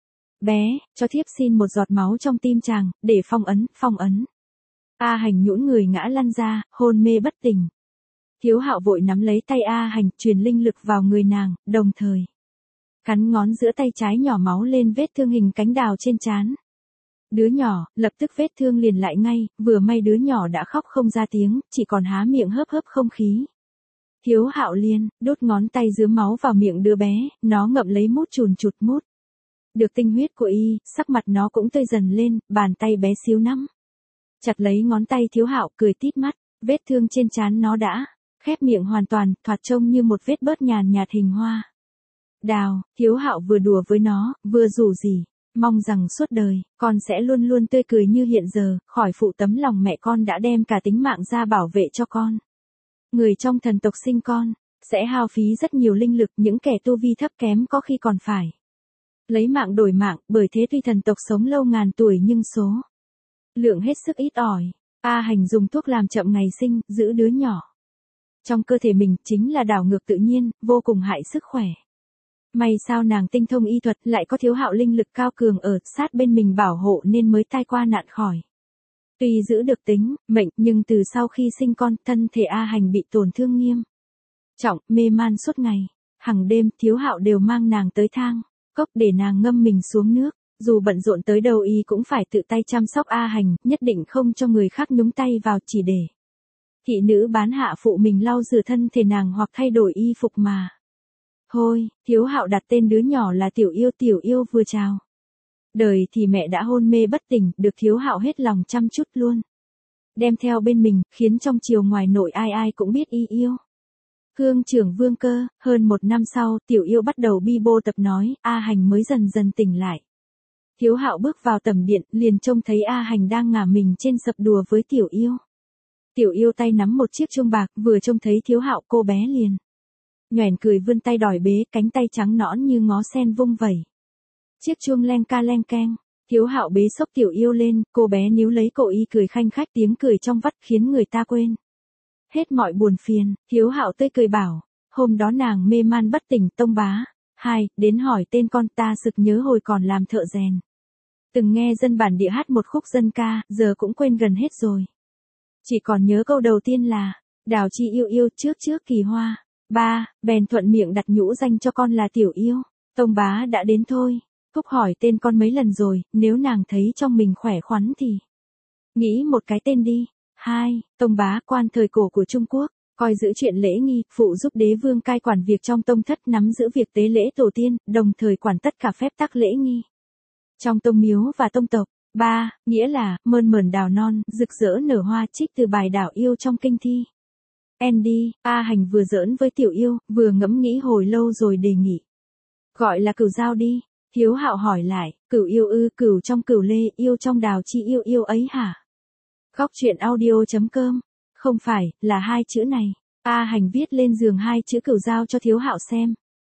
Speaker 1: bé, cho thiếp xin một giọt máu trong tim chàng, để phong ấn. A Hành nhũn người ngã lăn ra, hôn mê bất tỉnh. Thiếu Hạo vội nắm lấy tay A Hành, truyền linh lực vào người nàng, đồng thời cắn ngón giữa tay trái nhỏ máu lên vết thương hình cánh đào trên trán. Đứa nhỏ, lập tức vết thương liền lại ngay, vừa may đứa nhỏ đã khóc không ra tiếng, chỉ còn há miệng hớp hớp không khí. Thiếu Hạo Liên, đút ngón tay dứa máu vào miệng đứa bé, nó ngậm lấy mút chùn chụt mút. Được tinh huyết của y, sắc mặt nó cũng tươi dần lên, bàn tay bé xíu nắm chặt lấy ngón tay Thiếu Hạo, cười tít mắt, vết thương trên trán nó đã khép miệng hoàn toàn, thoạt trông như một vết bớt nhàn nhạt hình hoa đào. Thiếu Hạo vừa đùa với nó, vừa rủ rỉ, mong rằng suốt đời, con sẽ luôn luôn tươi cười như hiện giờ, khỏi phụ tấm lòng mẹ con đã đem cả tính mạng ra bảo vệ cho con. Người trong thần tộc sinh con, sẽ hao phí rất nhiều linh lực, những kẻ tu vi thấp kém có khi còn phải lấy mạng đổi mạng, bởi thế tuy thần tộc sống lâu ngàn tuổi nhưng số lượng hết sức ít ỏi. A Hành dùng thuốc làm chậm ngày sinh, giữ đứa nhỏ trong cơ thể mình, chính là đảo ngược tự nhiên, vô cùng hại sức khỏe. May sao nàng tinh thông y thuật, lại có Thiếu Hạo linh lực cao cường ở sát bên mình bảo hộ nên mới tai qua nạn khỏi. Tuy giữ được tính mệnh, nhưng từ sau khi sinh con, thân thể A Hành bị tổn thương nghiêm trọng, mê man suốt ngày. Hằng đêm, Thiếu Hạo đều mang nàng tới thang cốc để nàng ngâm mình xuống nước. Dù bận rộn tới đâu y cũng phải tự tay chăm sóc A Hành, nhất định không cho người khác nhúng tay vào, chỉ để thị nữ bán hạ phụ mình lau rửa thân thể nàng hoặc thay đổi y phục mà thôi. Thiếu Hạo đặt tên đứa nhỏ là Tiểu Yêu. Tiểu Yêu vừa chào đời thì mẹ đã hôn mê bất tỉnh, được Thiếu Hạo hết lòng chăm chút luôn đem theo bên mình, khiến trong triều ngoài nội ai ai cũng biết y yêu. Hương trưởng Vương Cơ, hơn 1 năm sau, Tiểu Yêu bắt đầu bi bô tập nói, A Hành mới dần dần tỉnh lại. Thiếu Hạo bước vào tầm điện, liền trông thấy A Hành đang ngả mình trên sập đùa với Tiểu Yêu. Tiểu Yêu tay nắm một chiếc chuông bạc, vừa trông thấy Thiếu Hạo cô bé liền nhoẻn cười vươn tay đòi bế, cánh tay trắng nõn như ngó sen vung vẩy. Chiếc chuông len ca len keng. Thiếu Hạo bế xốc Tiểu Yêu lên, cô bé níu lấy cổ y cười khanh khách, tiếng cười trong vắt khiến người ta quên hết mọi buồn phiền. Thiếu Hạo tươi cười bảo, hôm đó nàng mê man bất tỉnh, Tông Bá đến hỏi tên con, ta sực nhớ hồi còn làm thợ rèn từng nghe dân bản địa hát một khúc dân ca, giờ cũng quên gần hết rồi. Chỉ còn nhớ câu đầu tiên là, đào chi yêu yêu trước trước kỳ hoa. Bèn thuận miệng đặt nhũ danh cho con là Tiểu Yêu. Tông Bá đã đến thôi. Thúc hỏi tên con mấy lần rồi, nếu nàng thấy trong mình khỏe khoắn thì nghĩ một cái tên đi. Tông Bá quan thời cổ của Trung Quốc, coi giữ chuyện lễ nghi, phụ giúp đế vương cai quản việc trong tông thất, nắm giữ việc tế lễ tổ tiên, đồng thời quản tất cả phép tắc lễ nghi trong tông miếu và tông tộc. Nghĩa là, mơn mởn đào non, rực rỡ nở hoa, trích từ bài Đảo Yêu trong kinh thi. Andy, A Hành vừa giỡn với Tiểu Yêu, vừa ngẫm nghĩ hồi lâu rồi đề nghị. Gọi là Cửu Giao đi. Thiếu Hạo hỏi lại, Cửu Yêu ư? Cửu trong cửu lê, yêu trong đào chi yêu yêu ấy hả? Góc truyện audio.com. Không phải, là 2 chữ này. A Hành viết lên giường 2 chữ Cửu Giao cho Thiếu Hạo xem.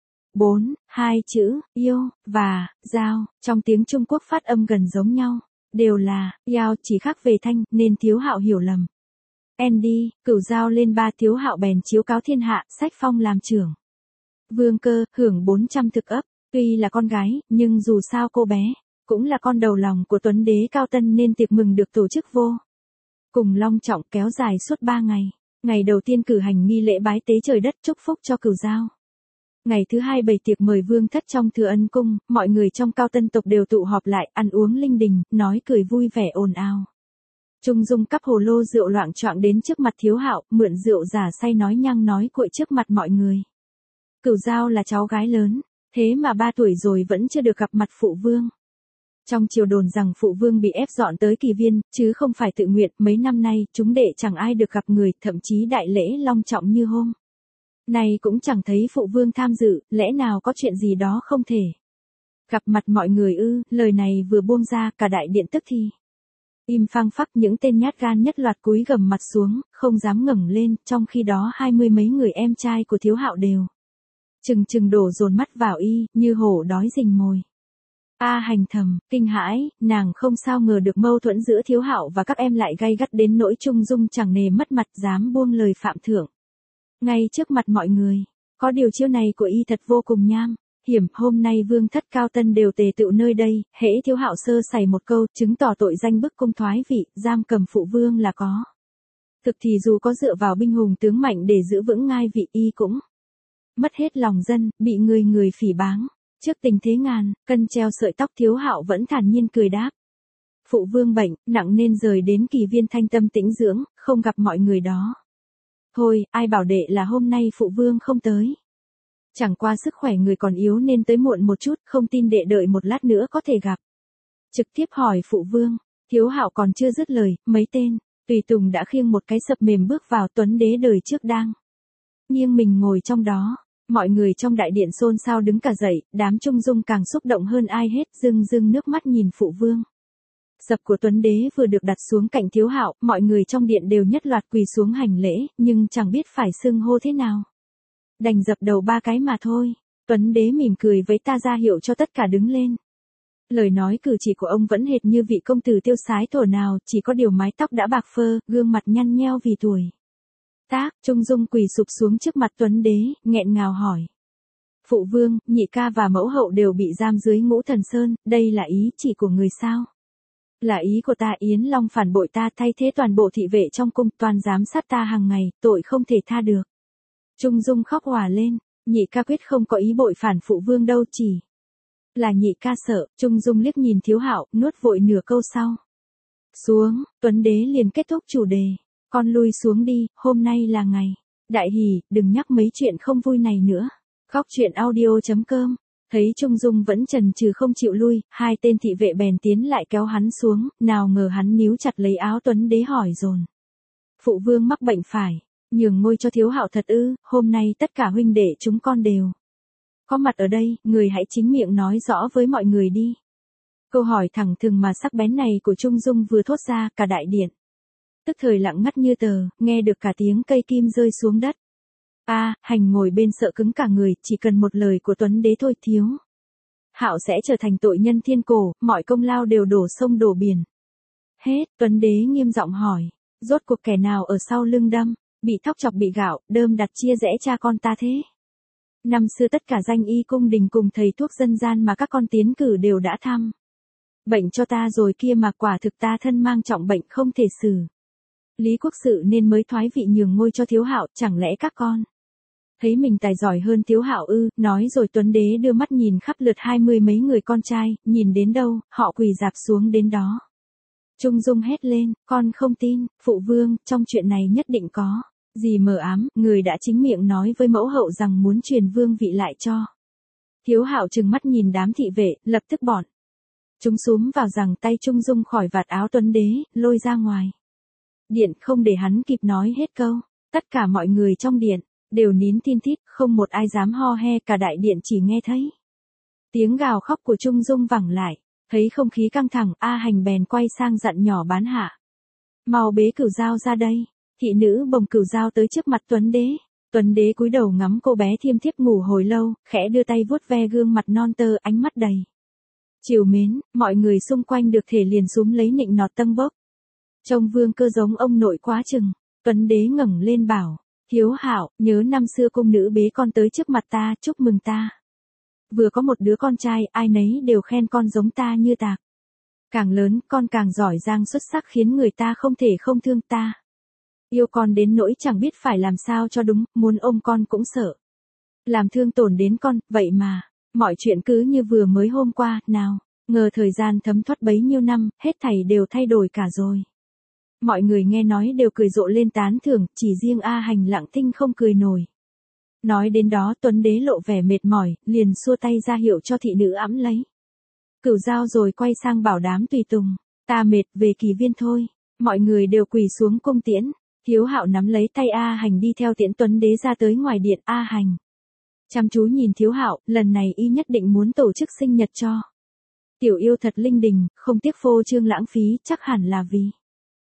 Speaker 1: 2 chữ, yêu, và, giao, trong tiếng Trung Quốc phát âm gần giống nhau. Đều là, yao, chỉ khác về thanh, nên Thiếu Hạo hiểu lầm. Andy, Cửu Giao lên 3. Thiếu Hạo bèn chiếu cáo thiên hạ, sách phong làm trưởng Vương Cơ, hưởng 400 thực ấp. Tuy là con gái, nhưng dù sao cô bé cũng là con đầu lòng của Tuấn Đế Cao Tân, nên tiệc mừng được tổ chức vô cùng long trọng, kéo dài suốt 3 ngày. Ngày đầu tiên cử hành nghi lễ bái tế trời đất, chúc phúc cho Cửu Giao. Ngày thứ 2 bày tiệc mời vương thất trong Thừa Ân cung, mọi người trong Cao Tân tộc đều tụ họp lại, ăn uống linh đình, nói cười vui vẻ ồn ào. Trung Dung cắp hồ lô rượu loạng choạng đến trước mặt Thiếu Hạo, mượn rượu giả say nói nhăng nói cuội trước mặt mọi người. Cửu Giao là cháu gái lớn, thế mà 3 tuổi rồi vẫn chưa được gặp mặt phụ vương. Trong triều đồn rằng phụ vương bị ép dọn tới Kỳ Viên, chứ không phải tự nguyện, mấy năm nay, chúng đệ chẳng ai được gặp người, thậm chí đại lễ long trọng như hôm nay cũng chẳng thấy phụ vương tham dự, lẽ nào có chuyện gì đó không thể gặp mặt mọi người ư? Lời này vừa buông ra, cả đại điện tức thì im phăng phắc, những tên nhát gan nhất loạt cúi gằm mặt xuống, không dám ngẩng lên, trong khi đó 20 mấy người em trai của Thiếu Hạo đều chừng đổ dồn mắt vào y, như hổ đói rình mồi. A Hành thầm kinh hãi, nàng không sao ngờ được mâu thuẫn giữa Thiếu Hạo và các em lại gay gắt đến nỗi Trung Dung chẳng nề mất mặt, dám buông lời phạm thượng ngay trước mặt mọi người. Có điều chiêu này của y thật vô cùng nham hiểm. Hôm nay vương thất Cao Tân đều tề tựu nơi đây, hễ Thiếu Hạo sơ sẩy một câu, chứng tỏ tội danh bức cung thoái vị, giam cầm phụ vương là có thực, thì dù có dựa vào binh hùng tướng mạnh để giữ vững ngai vị, y cũng mất hết lòng dân, bị người phỉ báng. Trước tình thế ngàn, cân treo sợi tóc Thiếu Hạo vẫn thản nhiên cười đáp. Phụ vương bệnh, nặng nên rời đến Kỳ Viên Thanh tâm tĩnh dưỡng, không gặp mọi người đó. Thôi, ai bảo đệ là hôm nay phụ vương không tới. Chẳng qua sức khỏe người còn yếu nên tới muộn một chút, không tin đệ đợi một lát nữa có thể gặp. Trực tiếp hỏi phụ vương, Thiếu Hạo còn chưa dứt lời, mấy tên, tùy tùng đã khiêng một cái sập mềm bước vào. Tuấn đế đời trước đang nghiêng mình ngồi trong đó. Mọi người trong đại điện xôn xao đứng cả dậy, đám Trung Dung càng xúc động hơn ai hết, rưng rưng nước mắt nhìn phụ vương. Sập của Tuấn đế vừa được đặt xuống cạnh Thiếu Hạo, mọi người trong điện đều nhất loạt quỳ xuống hành lễ, nhưng chẳng biết phải xưng hô thế nào. Đành dập đầu 3 cái mà thôi. Tuấn đế mỉm cười với ta ra hiệu cho tất cả đứng lên. Lời nói cử chỉ của ông vẫn hệt như vị công tử tiêu sái thổ nào, chỉ có điều mái tóc đã bạc phơ, gương mặt nhăn nheo vì tuổi tác. Trung Dung quỳ sụp xuống trước mặt Tuấn đế, nghẹn ngào hỏi. Phụ vương, nhị ca và mẫu hậu đều bị giam dưới Ngũ Thần Sơn, đây là ý chỉ của người sao? Là ý của ta. Yến Long phản bội ta, thay thế toàn bộ thị vệ trong cung, toàn giám sát ta hàng ngày, tội không thể tha được. Trung Dung khóc òa lên, nhị ca quyết không có ý bội phản phụ vương đâu, chỉ là nhị ca sợ. Trung Dung liếc nhìn Thiếu Hạo, nuốt vội nửa câu sau. Xuống, Tuấn đế liền kết thúc chủ đề. Con lui xuống đi, hôm nay là ngày đại hỷ, đừng nhắc mấy chuyện không vui này nữa. Khóc chuyện audio.com. Thấy Trung Dung vẫn chần chừ không chịu lui, 2 tên thị vệ bèn tiến lại kéo hắn xuống, nào ngờ hắn níu chặt lấy áo Tuấn đế hỏi dồn. Phụ vương mắc bệnh phải, nhường ngôi cho Thiếu Hạo thật ư? Hôm nay tất cả huynh đệ chúng con đều có mặt ở đây, người hãy chính miệng nói rõ với mọi người đi. Câu hỏi thẳng thừng mà sắc bén này của Trung Dung vừa thốt ra, cả đại điện tức thời lặng ngắt như tờ, nghe được cả tiếng cây kim rơi xuống đất. Hành ngồi bên sợ cứng cả người, chỉ cần một lời của Tuấn đế thôi. Thiếu Hạo sẽ trở thành tội nhân thiên cổ, mọi công lao đều đổ sông đổ biển. Hết. Tuấn đế nghiêm giọng hỏi, rốt cuộc kẻ nào ở sau lưng Đâm, bị thóc chọc bị gạo, đơm đặt chia rẽ cha con ta thế? Năm xưa tất cả danh y cung đình cùng thầy thuốc dân gian mà các con tiến cử đều đã thăm bệnh cho ta rồi kia mà quả thực ta thân mang trọng bệnh không thể xử lý quốc sự nên mới thoái vị nhường ngôi cho Thiếu Hạo. Chẳng lẽ các con thấy mình tài giỏi hơn Thiếu Hạo ư? Nói rồi Tuấn đế đưa mắt nhìn khắp lượt 20 mấy người con trai, nhìn đến đâu, họ quỳ rạp xuống đến đó. Trung Dung hét lên, con không tin, phụ vương, trong chuyện này nhất định có gì mờ ám, người đã chính miệng nói với mẫu hậu rằng muốn truyền vương vị lại cho Thiếu Hạo. Trừng mắt nhìn đám thị vệ, lập tức bọn chúng xúm vào giằng tay Trung Dung khỏi vạt áo Tuấn đế, lôi ra ngoài điện. Không để hắn kịp nói hết câu, tất cả mọi người trong điện đều nín tin thít, không một ai dám ho he, cả đại điện chỉ nghe thấy tiếng gào khóc của Trung Dung vẳng lại. Thấy không khí căng thẳng, Hành bèn quay sang dặn nhỏ bán hạ, mau bế Cửu Dao ra đây. Thị nữ bồng Cửu Dao tới trước mặt Tuấn đế. Tuấn đế cúi đầu ngắm cô bé thiêm thiếp ngủ hồi lâu, khẽ đưa tay vuốt ve gương mặt non tơ, ánh mắt đầy trìu mến. Mọi người xung quanh được thể liền xúm lấy nịnh nọt tâng bốc. Trông Vương Cơ giống ông nội quá chừng. Tuấn đế ngẩng lên bảo, Thiếu Hạo, nhớ năm xưa cung nữ bế con tới trước mặt ta, chúc mừng ta. Vừa có một đứa con trai, ai nấy đều khen con giống ta như tạc. Càng lớn, con càng giỏi giang xuất sắc khiến người ta không thể không thương ta. Yêu con đến nỗi chẳng biết phải làm sao cho đúng, muốn ôm con cũng sợ làm thương tổn đến con, vậy mà mọi chuyện cứ như vừa mới hôm qua. Nào ngờ thời gian thấm thoát bấy nhiêu năm, hết thảy đều thay đổi cả rồi. Mọi người nghe nói đều cười rộ lên tán thưởng, chỉ riêng Hành lặng thinh không cười nổi. Nói đến đó Tuấn đế lộ vẻ mệt mỏi, liền xua tay ra hiệu cho thị nữ ẵm lấy Cửu Dao rồi quay sang bảo đám tùy tùng, ta mệt, về Kỳ Viên thôi. Mọi người đều quỳ xuống cung tiễn. Thiếu Hạo nắm lấy tay Hành đi theo tiễn Tuấn đế ra tới ngoài điện. Hành chăm chú nhìn Thiếu Hạo, lần này y nhất định muốn tổ chức sinh nhật cho tiểu yêu thật linh đình, không tiếc phô trương lãng phí, chắc hẳn là vì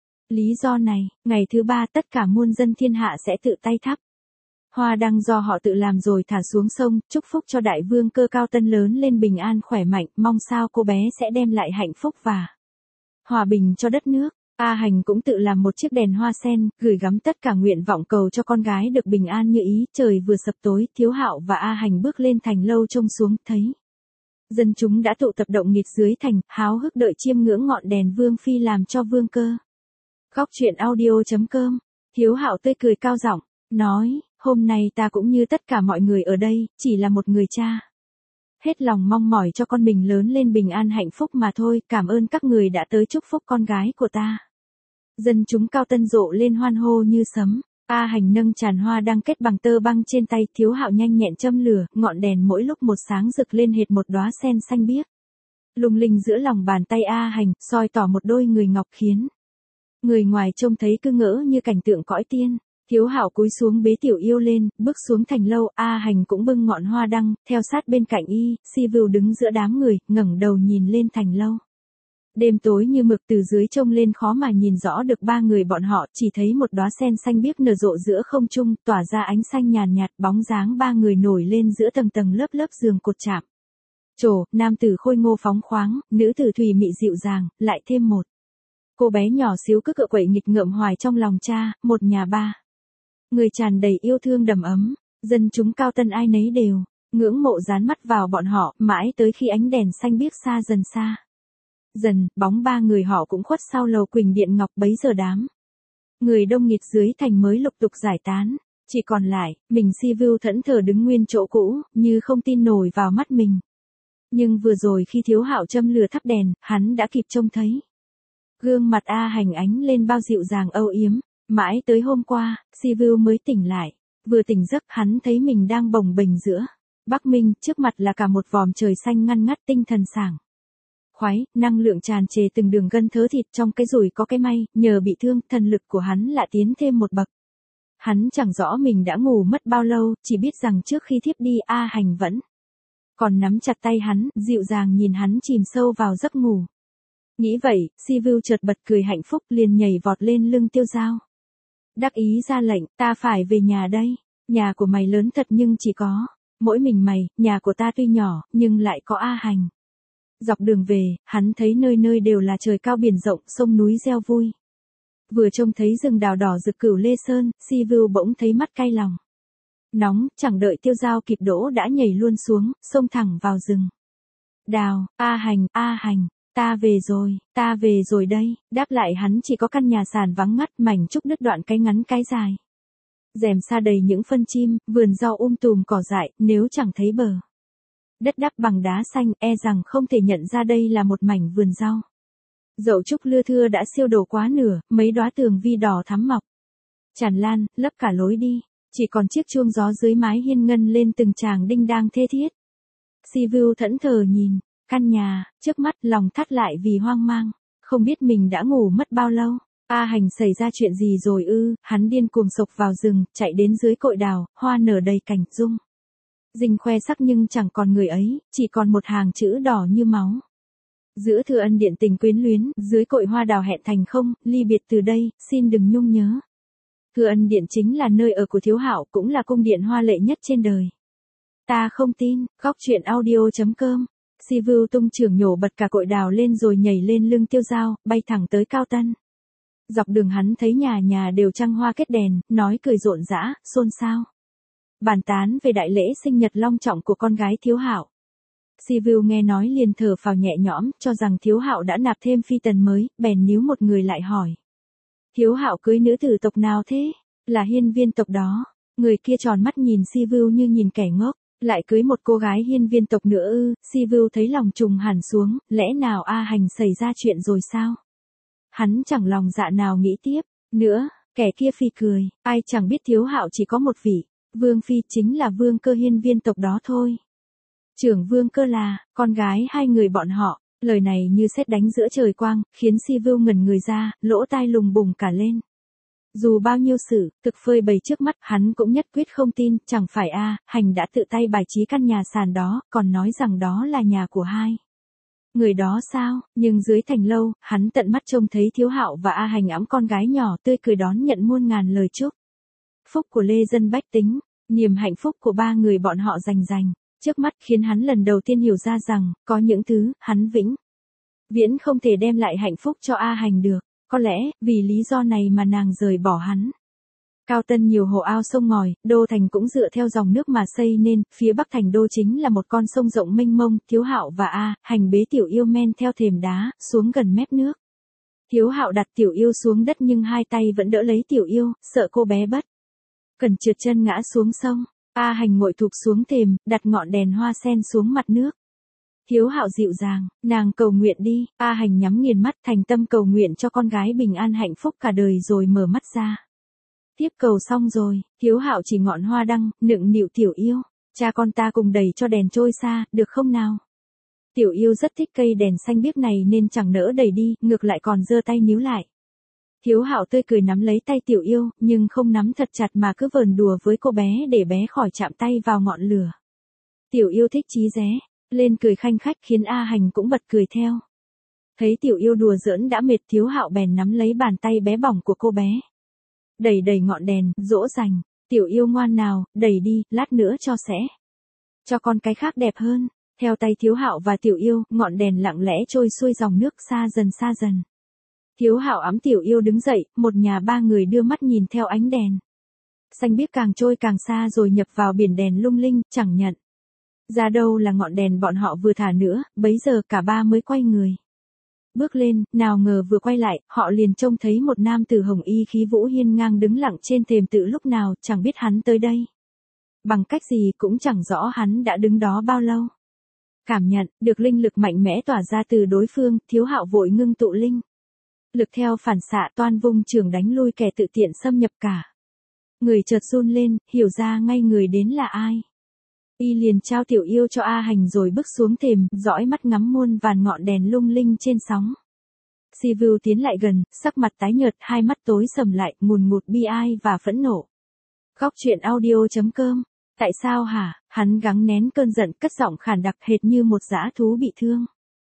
Speaker 1: lý do này. Ngày thứ 3 tất cả muôn dân thiên hạ sẽ tự tay thắp hoa đăng do họ tự làm rồi thả xuống sông, chúc phúc cho đại vương Cơ cao tân lớn lên bình an khỏe mạnh, mong sao cô bé sẽ đem lại hạnh phúc và hòa bình cho đất nước. Hành cũng tự làm một chiếc đèn hoa sen, gửi gắm tất cả nguyện vọng cầu cho con gái được bình an như ý. Trời vừa sập tối, Thiếu Hạo và Hành bước lên thành lâu trông xuống, thấy dân chúng đã tụ tập động nghịt dưới thành, háo hức đợi chiêm ngưỡng ngọn đèn vương phi làm cho vương Cơ. Khóc chuyện audio.com. Thiếu Hạo tươi cười cao giọng, nói, hôm nay ta cũng như tất cả mọi người ở đây, chỉ là một người cha. Hết lòng mong mỏi cho con mình lớn lên bình an hạnh phúc mà thôi, cảm ơn các người đã tới chúc phúc con gái của ta. Dân chúng Cao Tân rộ lên hoan hô như sấm. A Hành nâng tràn hoa đang kết bằng tơ băng trên tay, Thiếu Hạo nhanh nhẹn châm lửa, ngọn đèn mỗi lúc một sáng rực lên hệt một đóa sen xanh biếc. Lung linh giữa lòng bàn tay A Hành, soi tỏ một đôi người ngọc khiến người ngoài trông thấy cứ ngỡ như cảnh tượng cõi tiên. Thiếu Hạo cúi xuống bế Tiểu Yêu lên, bước xuống thành lâu, A Hành cũng bưng ngọn hoa đăng, theo sát bên cạnh y, Si Vưu đứng giữa đám người, ngẩng đầu nhìn lên thành lâu. Đêm tối như mực, từ dưới trông lên khó mà nhìn rõ được ba người bọn họ, chỉ thấy một đóa sen xanh biếc nở rộ giữa không trung, tỏa ra ánh xanh nhàn nhạt, bóng dáng ba người nổi lên giữa tầng tầng lớp lớp giường cột chạm. Trổ, nam tử khôi ngô phóng khoáng, nữ tử thùy mị dịu dàng, lại thêm một cô bé nhỏ xíu cứ cựa quậy nghịch ngợm hoài trong lòng cha, một nhà ba người tràn đầy yêu thương đầm ấm. Dân chúng Cao Tân ai nấy đều ngưỡng mộ dán mắt vào bọn họ, mãi tới khi ánh đèn xanh biếc xa dần xa dần, bóng ba người họ cũng khuất sau lầu Quỳnh Điện Ngọc, bấy giờ đám người đông nghịt dưới thành mới lục tục giải tán, chỉ còn lại mình Si Vưu thẫn thờ đứng nguyên chỗ cũ, như không tin nổi vào mắt mình. Nhưng vừa rồi khi Thiếu Hạo châm lửa thắp đèn, hắn đã kịp trông thấy gương mặt A Hành ánh lên bao dịu dàng âu yếm. Mãi tới hôm qua, Si Vưu mới tỉnh lại. Vừa tỉnh giấc, hắn thấy mình đang bồng bềnh giữa Bắc Minh, trước mặt là cả một vòm trời xanh ngăn ngắt, tinh thần sảng khoái, năng lượng tràn trề từng đường gân thớ thịt, trong cái rủi có cái may, nhờ bị thương, thần lực của hắn lại tiến thêm một bậc. Hắn chẳng rõ mình đã ngủ mất bao lâu, chỉ biết rằng trước khi thiếp đi A Hành vẫn còn nắm chặt tay hắn, dịu dàng nhìn hắn chìm sâu vào giấc ngủ. Nghĩ vậy, Si Vưu chợt bật cười hạnh phúc, liền nhảy vọt lên lưng Tiêu Dao. Đắc ý ra lệnh, ta phải về nhà đây. Nhà của mày lớn thật nhưng chỉ có mỗi mình mày, nhà của ta tuy nhỏ, nhưng lại có A Hành. Dọc đường về, hắn thấy nơi nơi đều là trời cao biển rộng, sông núi reo vui. Vừa trông thấy rừng đào đỏ rực Cửu Lê Sơn, Si Vưu bỗng thấy mắt cay lòng. Nóng, chẳng đợi Tiêu Dao kịp đỗ đã nhảy luôn xuống, xông thẳng vào rừng đào. A Hành, ta về rồi đây. Đáp lại hắn chỉ có căn nhà sàn vắng ngắt, mảnh trúc đứt đoạn cái ngắn cái dài. Rèm sa đầy những phân chim, vườn rau tùm cỏ dại, nếu chẳng thấy bờ đất đắp bằng đá xanh, e rằng không thể nhận ra đây là một mảnh vườn rau. Dậu trúc lưa thưa đã siêu đổ quá nửa, mấy đóa tường vi đỏ thắm mọc tràn lan, lấp cả lối đi. Chỉ còn chiếc chuông gió dưới mái hiên ngân lên từng tràng đinh đang thê thiết. Si Vưu thẫn thờ nhìn căn nhà trước mắt, lòng thắt lại vì hoang mang, không biết mình đã ngủ mất bao lâu. A Hành xảy ra chuyện gì rồi ư? Hắn điên cuồng xộc vào rừng, chạy đến dưới cội đào, hoa nở đầy cảnh rung rinh khoe sắc, nhưng chẳng còn người ấy, chỉ còn một hàng chữ đỏ như máu. Giữa Thừa Ân Điện tình quyến luyến, dưới cội hoa đào hẹn thành không, ly biệt từ đây, xin đừng nhung nhớ. Thừa Ân Điện chính là nơi ở của Thiếu Hạo, cũng là cung điện hoa lệ nhất trên đời. Ta không tin. Góc truyện audio.com. Si Vưu tung chưởng nhổ bật cả cội đào lên rồi nhảy lên lưng Tiêu Dao, bay thẳng tới Cao Tân. Dọc đường hắn thấy nhà nhà đều trăng hoa kết đèn, nói cười rộn rã, xôn xao bàn tán về đại lễ sinh nhật long trọng của con gái Thiếu Hạo. Si Vưu nghe nói liền thở phào nhẹ nhõm, cho rằng Thiếu Hạo đã nạp thêm phi tần mới, bèn níu một người lại hỏi. Thiếu Hạo cưới nữ tử tộc nào thế? Là Hiên Viên tộc đó. Người kia tròn mắt nhìn Si Vưu như nhìn kẻ ngốc. Lại cưới một cô gái Hiên Viên tộc nữa ư? Si Vưu thấy lòng trùng hẳn xuống, lẽ nào A Hành xảy ra chuyện rồi sao? Hắn chẳng lòng dạ nào nghĩ tiếp nữa. Kẻ kia phi cười, ai chẳng biết Thiếu Hạo chỉ có một vị vương phi, chính là Vương Cơ Hiên Viên tộc đó thôi. Trưởng Vương Cơ là con gái hai người bọn họ. Lời này như sét đánh giữa trời quang, khiến Si Vưu ngẩn người ra, lỗ tai lùng bùng cả lên. Dù bao nhiêu sự thực phơi bày trước mắt, hắn cũng nhất quyết không tin, chẳng phải A Hành đã tự tay bài trí căn nhà sàn đó, còn nói rằng đó là nhà của hai người đó sao? Nhưng dưới thành lâu, hắn tận mắt trông thấy Thiếu Hạo và A Hành ẵm con gái nhỏ tươi cười đón nhận muôn ngàn lời chúc phúc của lê dân bách tính. Niềm hạnh phúc của ba người bọn họ rành rành trước mắt, khiến hắn lần đầu tiên hiểu ra rằng có những thứ hắn vĩnh viễn không thể đem lại hạnh phúc cho A Hành được. Có lẽ vì lý do này mà nàng rời bỏ hắn. Cao Tân nhiều hồ ao sông ngòi, đô thành cũng dựa theo dòng nước mà xây nên, phía bắc thành đô chính là một con sông rộng mênh mông. Thiếu Hạo và A Hành bế Tiểu Yêu men theo thềm đá xuống gần mép nước. Thiếu Hạo đặt Tiểu Yêu xuống đất nhưng hai tay vẫn đỡ lấy Tiểu Yêu, sợ cô bé bất cẩn trượt chân ngã xuống sông. A Hành ngồi thụp xuống thềm, đặt ngọn đèn hoa sen xuống mặt nước. Thiếu Hạo dịu dàng, nàng cầu nguyện đi. A Hành nhắm nghiền mắt, thành tâm cầu nguyện cho con gái bình an hạnh phúc cả đời, rồi mở mắt ra. Tiếp cầu xong rồi, Thiếu Hạo chỉ ngọn hoa đăng, nựng nịu Tiểu Yêu. Cha con ta cùng đẩy cho đèn trôi xa, được không nào? Tiểu Yêu rất thích cây đèn xanh biếc này nên chẳng nỡ đẩy đi, ngược lại còn giơ tay níu lại. Thiếu Hạo tươi cười nắm lấy tay Tiểu Yêu, nhưng không nắm thật chặt mà cứ vờn đùa với cô bé để bé khỏi chạm tay vào ngọn lửa. Tiểu Yêu thích chí ré, lên cười khanh khách khiến A Hành cũng bật cười theo. Thấy Tiểu Yêu đùa giỡn đã mệt, Thiếu Hạo bèn nắm lấy bàn tay bé bỏng của cô bé. Đẩy đẩy ngọn đèn, dỗ dành. Tiểu Yêu ngoan nào, đẩy đi, lát nữa cho sẽ. Cho con cái khác đẹp hơn. Theo tay Thiếu Hạo và Tiểu Yêu, ngọn đèn lặng lẽ trôi xuôi dòng nước xa dần xa dần. Thiếu Hạo ẵm Tiểu Yêu đứng dậy, một nhà ba người đưa mắt nhìn theo ánh đèn. Xanh biếc càng trôi càng xa rồi nhập vào biển đèn lung linh, chẳng nhận ra đâu là ngọn đèn bọn họ vừa thả nữa, bấy giờ cả ba mới quay người. Bước lên, nào ngờ vừa quay lại, họ liền trông thấy một nam tử hồng y khí vũ hiên ngang đứng lặng trên thềm tự lúc nào, chẳng biết hắn tới đây bằng cách gì, cũng chẳng rõ hắn đã đứng đó bao lâu. Cảm nhận được linh lực mạnh mẽ tỏa ra từ đối phương, Thiếu Hạo vội ngưng tụ linh lực theo phản xạ, toan vung trường đánh lui kẻ tự tiện xâm nhập cả. Người chợt run lên, hiểu ra ngay người đến là ai. Y liền trao Tiểu Yêu cho A Hành rồi bước xuống thềm, dõi mắt ngắm muôn vàn ngọn đèn lung linh trên sóng. Sivu tiến lại gần, sắc mặt tái nhợt, hai mắt tối sầm lại, ngùn ngụt bi ai và phẫn nộ. Góc truyện audio.com. Tại sao hả? Hắn gắng nén cơn giận, cất giọng khàn đặc hệt như một dã thú bị thương.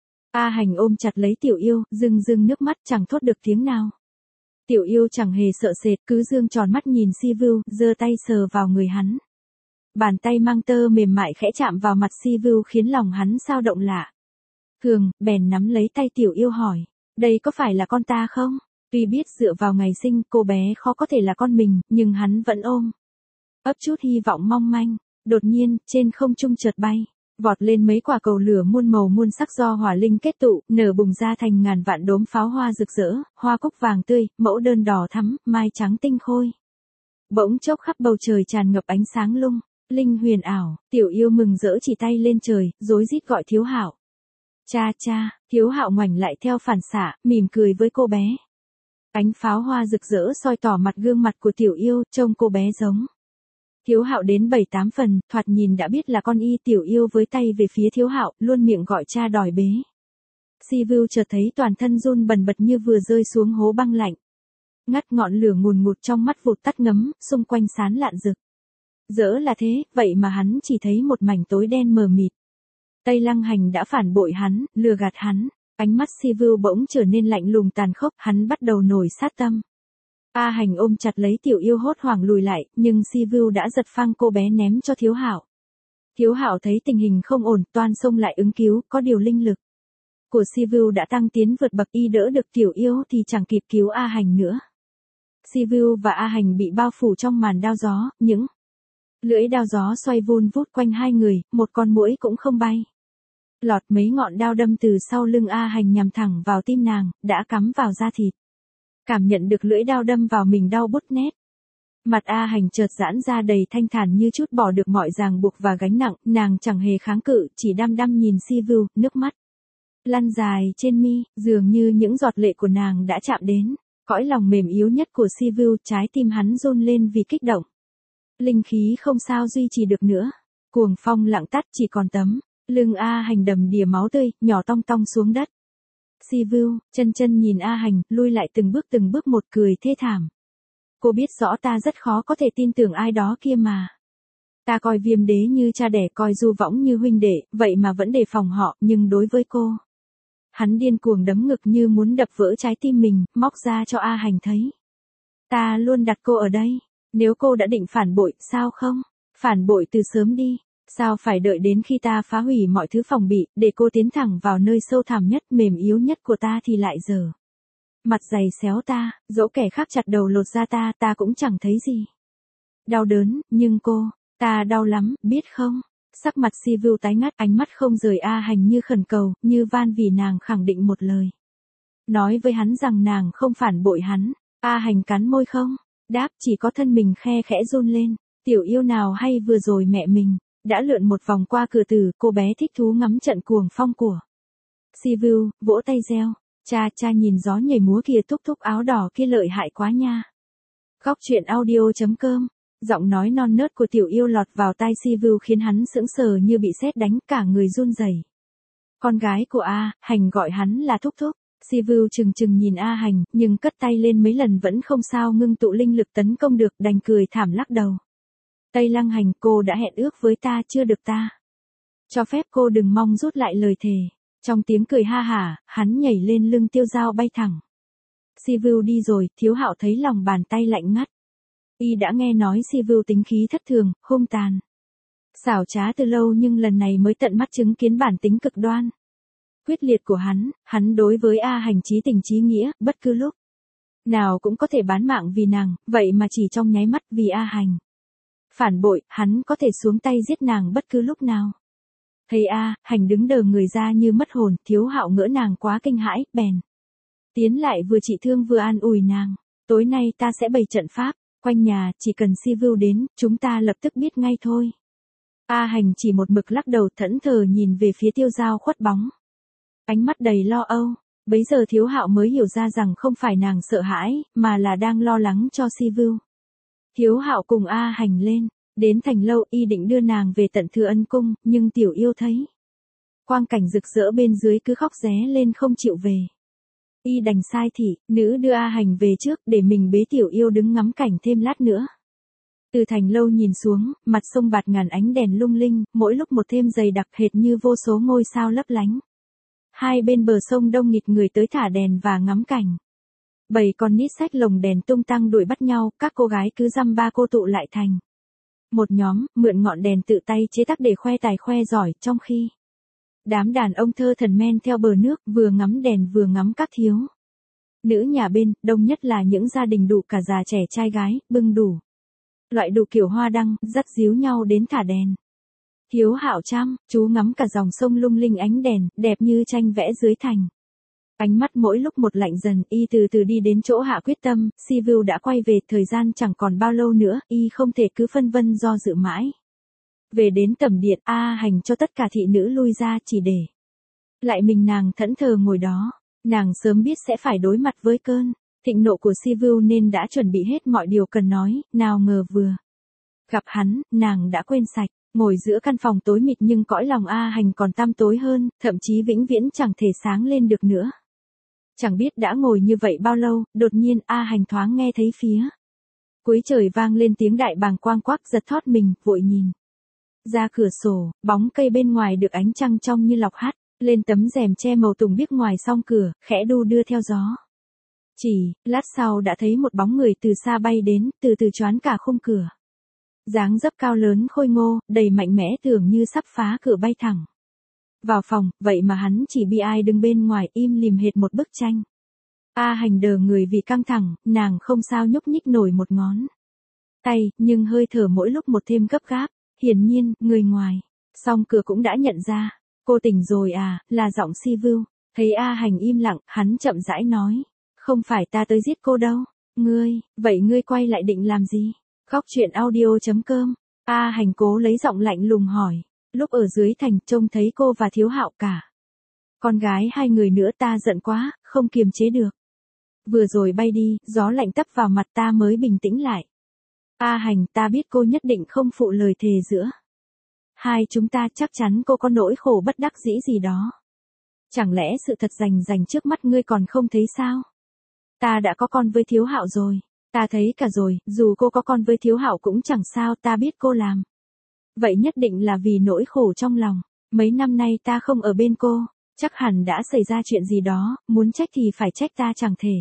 Speaker 1: A Hành ôm chặt lấy Tiểu Yêu, rưng rưng nước mắt, chẳng thốt được tiếng nào. Tiểu Yêu chẳng hề sợ sệt, cứ dương tròn mắt nhìn Sivu, giơ tay sờ vào người hắn. Bàn tay mang tơ mềm mại khẽ chạm vào mặt Sivu khiến lòng hắn xao động lạ. Cường, bèn nắm lấy tay Tiểu Yêu hỏi, đây có phải là con ta không? Tuy biết dựa vào ngày sinh, cô bé khó có thể là con mình, nhưng hắn vẫn ôm ấp chút hy vọng mong manh. Đột nhiên, trên không trung chợt bay vọt lên mấy quả cầu lửa muôn màu muôn sắc do hỏa linh kết tụ, nở bùng ra thành ngàn vạn đốm pháo hoa rực rỡ, hoa cúc vàng tươi, mẫu đơn đỏ thắm, mai trắng tinh khôi. Bỗng chốc khắp bầu trời tràn ngập ánh sáng lung linh huyền ảo. Tiểu Yêu mừng rỡ chỉ tay lên trời, rối rít gọi Thiếu Hạo. Cha cha. Thiếu Hạo ngoảnh lại theo phản xạ, mỉm cười với cô bé. Ánh pháo hoa rực rỡ soi tỏ mặt gương mặt của Tiểu Yêu, trông cô bé giống Thiếu Hạo đến 7-8 phần, thoạt nhìn đã biết là con y. Tiểu Yêu với tay về phía Thiếu Hạo, luôn miệng gọi cha đòi bế. Sivu chợt thấy toàn thân run bần bật như vừa rơi xuống hố băng lạnh. Ngắt ngọn lửa ngùn ngụt trong mắt vụt tắt ngấm, xung quanh sán lạn rực rỡ là thế, vậy mà hắn chỉ thấy một mảnh tối đen mờ mịt. Tây Lăng Hành đã phản bội hắn, lừa gạt hắn. Ánh mắt Sivu bỗng trở nên lạnh lùng tàn khốc, hắn bắt đầu nổi sát tâm. A Hành ôm chặt lấy Tiểu Yêu hốt hoảng lùi lại, nhưng Sivu đã giật phăng cô bé ném cho Thiếu Hạo. Thiếu Hạo thấy tình hình không ổn, toan xông lại ứng cứu, có điều linh lực của Sivu đã tăng tiến vượt bậc, y đỡ được Tiểu Yêu thì chẳng kịp cứu A Hành nữa. Sivu và A Hành bị bao phủ trong màn đao gió, những lưỡi đao gió xoay vun vút quanh hai người, một con muỗi cũng không bay lọt. Mấy ngọn đao đâm từ sau lưng A Hành nhằm thẳng vào tim nàng, đã cắm vào da thịt. Cảm nhận được lưỡi đao đâm vào mình đau bút nét. Mặt A Hành chợt giãn ra đầy thanh thản như chút bỏ được mọi ràng buộc và gánh nặng, nàng chẳng hề kháng cự, chỉ đăm đăm nhìn Sivu, nước mắt lăn dài trên mi, dường như những giọt lệ của nàng đã chạm đến cõi lòng mềm yếu nhất của Sivu. Trái tim hắn run lên vì kích động. Linh khí không sao duy trì được nữa. Cuồng phong lặng tắt, chỉ còn tấm lưng A Hành đầm đìa máu tươi, nhỏ tong tong xuống đất. Sivu, chân chân nhìn A Hành, lui lại từng bước một, cười thê thảm. Cô biết rõ ta rất khó có thể tin tưởng ai đó kia mà. Ta coi Viêm Đế như cha đẻ, coi Du Võng như huynh đệ, vậy mà vẫn đề phòng họ, nhưng đối với cô. Hắn điên cuồng đấm ngực như muốn đập vỡ trái tim mình, móc ra cho A Hành thấy. Ta luôn đặt cô ở đây. Nếu cô đã định phản bội, sao không? Phản bội từ sớm đi. Sao phải đợi đến khi ta phá hủy mọi thứ phòng bị, để cô tiến thẳng vào nơi sâu thẳm nhất, mềm yếu nhất của ta thì lại giờ mặt dày xéo ta, dỗ kẻ khác chặt đầu lột da ta cũng chẳng thấy gì đau đớn, nhưng cô, ta đau lắm, biết không? Sắc mặt Sivu tái ngắt, ánh mắt không rời A Hành như khẩn cầu, như van vì nàng khẳng định một lời. Nói với hắn rằng nàng không phản bội hắn. A Hành cắn môi không đáp, chỉ có thân mình khe khẽ run lên. Tiểu yêu nào hay vừa rồi mẹ mình, đã lượn một vòng qua cửa tử, cô bé thích thú ngắm trận cuồng phong của Sivu, vỗ tay reo. Cha nhìn gió nhảy múa kìa, thúc thúc áo đỏ kia lợi hại quá nha. Góc truyện audio.com. Giọng nói non nớt của tiểu yêu lọt vào tai Sivu khiến hắn sững sờ như bị sét đánh, cả người run rẩy. Con gái của A Hành gọi hắn là thúc thúc. Sivu chừng nhìn A Hành, nhưng cất tay lên mấy lần vẫn không sao ngưng tụ linh lực tấn công được, đành cười thảm lắc đầu. Tây Lăng Hành, cô đã hẹn ước với ta chưa được ta cho phép cô đừng mong rút lại lời thề. Trong tiếng cười ha hả, hắn nhảy lên lưng Tiêu Dao bay thẳng. Sivu đi rồi, Thiếu Hạo thấy lòng bàn tay lạnh ngắt. Y đã nghe nói Sivu tính khí thất thường, hung tàn, xảo trá từ lâu, nhưng lần này mới tận mắt chứng kiến bản tính cực đoan, quyết liệt của hắn đối với A Hành chí tình chí nghĩa, bất cứ lúc nào cũng có thể bán mạng vì nàng, vậy mà chỉ trong nháy mắt vì A Hành phản bội, hắn có thể xuống tay giết nàng bất cứ lúc nào. Thấy A Hành đứng đờ người ra như mất hồn, Thiếu Hạo ngỡ nàng quá kinh hãi, bèn tiến lại vừa trị thương vừa an ủi nàng. Tối nay ta sẽ bày trận pháp quanh nhà, chỉ cần Sivu đến, chúng ta lập tức biết ngay thôi. A Hành chỉ một mực lắc đầu thẫn thờ nhìn về phía Tiêu Dao khuất bóng, ánh mắt đầy lo âu. Bấy giờ Thiếu Hạo mới hiểu ra rằng không phải nàng sợ hãi, mà là đang lo lắng cho Sivu. Thiếu Hạo cùng A Hành lên đến Thành Lâu, y định đưa nàng về tận Thừa Ân cung, nhưng tiểu yêu thấy quang cảnh rực rỡ bên dưới cứ khóc ré lên không chịu về. Y đành sai thị nữ đưa A Hành về trước, để mình bế tiểu yêu đứng ngắm cảnh thêm lát nữa. Từ Thành Lâu nhìn xuống, mặt sông bạt ngàn ánh đèn lung linh, mỗi lúc một thêm dày đặc hệt như vô số ngôi sao lấp lánh. Hai bên bờ sông đông nghịt người tới thả đèn và ngắm cảnh. 7 con nít xách lồng đèn tung tăng đuổi bắt nhau, các cô gái cứ dăm ba cô tụ lại thành một nhóm, mượn ngọn đèn tự tay chế tác để khoe tài khoe giỏi, trong khi đám đàn ông thơ thần men theo bờ nước, vừa ngắm đèn vừa ngắm các thiếu nữ nhà bên, đông nhất là những gia đình đủ cả già trẻ trai gái, bưng đủ loại đủ kiểu hoa đăng, dắt díu nhau đến thả đèn. Thiếu Hạo chăm chú ngắm cả dòng sông lung linh ánh đèn, đẹp như tranh vẽ dưới thành. Ánh mắt mỗi lúc một lạnh dần, y từ từ đi đến chỗ hạ quyết tâm, Sivu đã quay về, thời gian chẳng còn bao lâu nữa, y không thể cứ phân vân do dự mãi. Về đến tẩm điện, A Hành cho tất cả thị nữ lui ra, chỉ để lại mình nàng thẫn thờ ngồi đó. Nàng sớm biết sẽ phải đối mặt với cơn thịnh nộ của Sivu nên đã chuẩn bị hết mọi điều cần nói, nào ngờ vừa gặp hắn, nàng đã quên sạch. Ngồi giữa căn phòng tối mịt nhưng cõi lòng A Hành còn tăm tối hơn, thậm chí vĩnh viễn chẳng thể sáng lên được nữa. Chẳng biết đã ngồi như vậy bao lâu, đột nhiên A Hành thoáng nghe thấy phía cuối trời vang lên tiếng đại bàng quang quắc, giật thót mình, vội nhìn ra cửa sổ, bóng cây bên ngoài được ánh trăng trong như lọc hắt lên tấm rèm che màu tùng biếc ngoài song cửa, khẽ đu đưa theo gió. Chỉ lát sau đã thấy một bóng người từ xa bay đến, từ từ choán cả khung cửa. Dáng dấp cao lớn khôi ngô, đầy mạnh mẽ, tưởng như sắp phá cửa bay thẳng vào phòng, vậy mà hắn chỉ bi ai đứng bên ngoài im lìm hệt một bức tranh. A Hành đờ người vì căng thẳng, nàng không sao nhúc nhích nổi một ngón tay, nhưng hơi thở mỗi lúc một thêm gấp gáp. Hiển nhiên, người ngoài song cửa cũng đã nhận ra. Cô tỉnh rồi à, là giọng Sivu. Thấy A Hành im lặng, hắn chậm rãi nói. Không phải ta tới giết cô đâu. Vậy ngươi quay lại định làm gì? Góc truyện audio.com. A Hành cố lấy giọng lạnh lùng hỏi. Lúc ở dưới thành, trông thấy cô và Thiếu Hạo cả con gái hai người nữa, ta giận quá, không kiềm chế được. Vừa rồi bay đi, gió lạnh tấp vào mặt ta mới bình tĩnh lại. A Hành, ta biết cô nhất định không phụ lời thề giữa hai chúng ta, chắc chắn cô có nỗi khổ bất đắc dĩ gì đó. Chẳng lẽ sự thật rành trước mắt ngươi còn không thấy sao? Ta đã có con với Thiếu Hạo rồi. Ta thấy cả rồi, dù cô có con với Thiếu Hạo cũng chẳng sao, ta biết cô làm vậy nhất định là vì nỗi khổ trong lòng. Mấy năm nay ta không ở bên cô, chắc hẳn đã xảy ra chuyện gì đó, muốn trách thì phải trách ta chẳng thể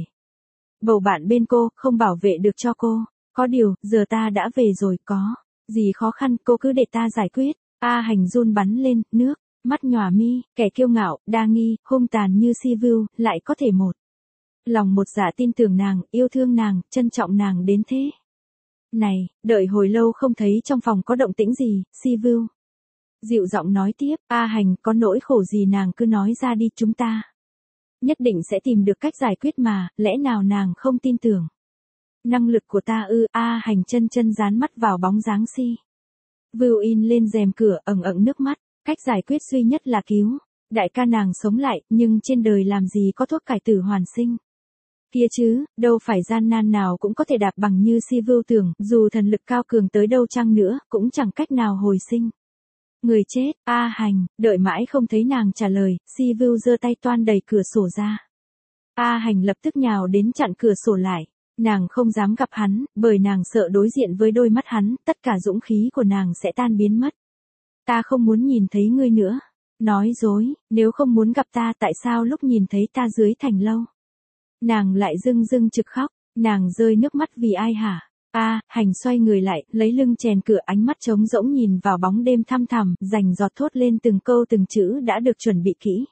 Speaker 1: bầu bạn bên cô, không bảo vệ được cho cô. Có điều, giờ ta đã về rồi, có gì khó khăn cô cứ để ta giải quyết. A Hành run bắn lên, nước mắt nhòa mi, kẻ kiêu ngạo, đa nghi, hung tàn như Sivu, lại có thể một lòng một dạ tin tưởng nàng, yêu thương nàng, trân trọng nàng đến thế này. Đợi hồi lâu không thấy trong phòng có động tĩnh gì, Sivu dịu giọng nói tiếp. A Hành, có nỗi khổ gì nàng cứ nói ra đi, chúng ta nhất định sẽ tìm được cách giải quyết mà, lẽ nào nàng không tin tưởng Năng lực của ta ư? A Hành chân chân dán mắt vào bóng dáng Si Vưu in lên rèm cửa, ẩn ẩn nước mắt. Cách giải quyết duy nhất là cứu đại ca nàng sống lại, nhưng trên đời làm gì có thuốc cải tử hoàn sinh. Kia chứ, đâu phải gian nan nào cũng có thể đạp bằng như Si Vưu tưởng, dù thần lực cao cường tới đâu chăng nữa, cũng chẳng cách nào hồi sinh. Người chết, A Hành, đợi mãi không thấy nàng trả lời, Si Vưu giơ tay toan đẩy cửa sổ ra. A Hành lập tức nhào đến chặn cửa sổ lại. Nàng không dám gặp hắn, bởi nàng sợ đối diện với đôi mắt hắn, tất cả dũng khí của nàng sẽ tan biến mất. Ta không muốn nhìn thấy ngươi nữa. Nói dối, nếu không muốn gặp ta tại sao lúc nhìn thấy ta dưới thành lâu. Nàng lại rưng rưng trực khóc, nàng rơi nước mắt vì ai hả? A Hành xoay người lại, lấy lưng chèn cửa, ánh mắt trống rỗng nhìn vào bóng đêm thăm thẳm, rành giọt thốt lên từng câu từng chữ đã được chuẩn bị kỹ.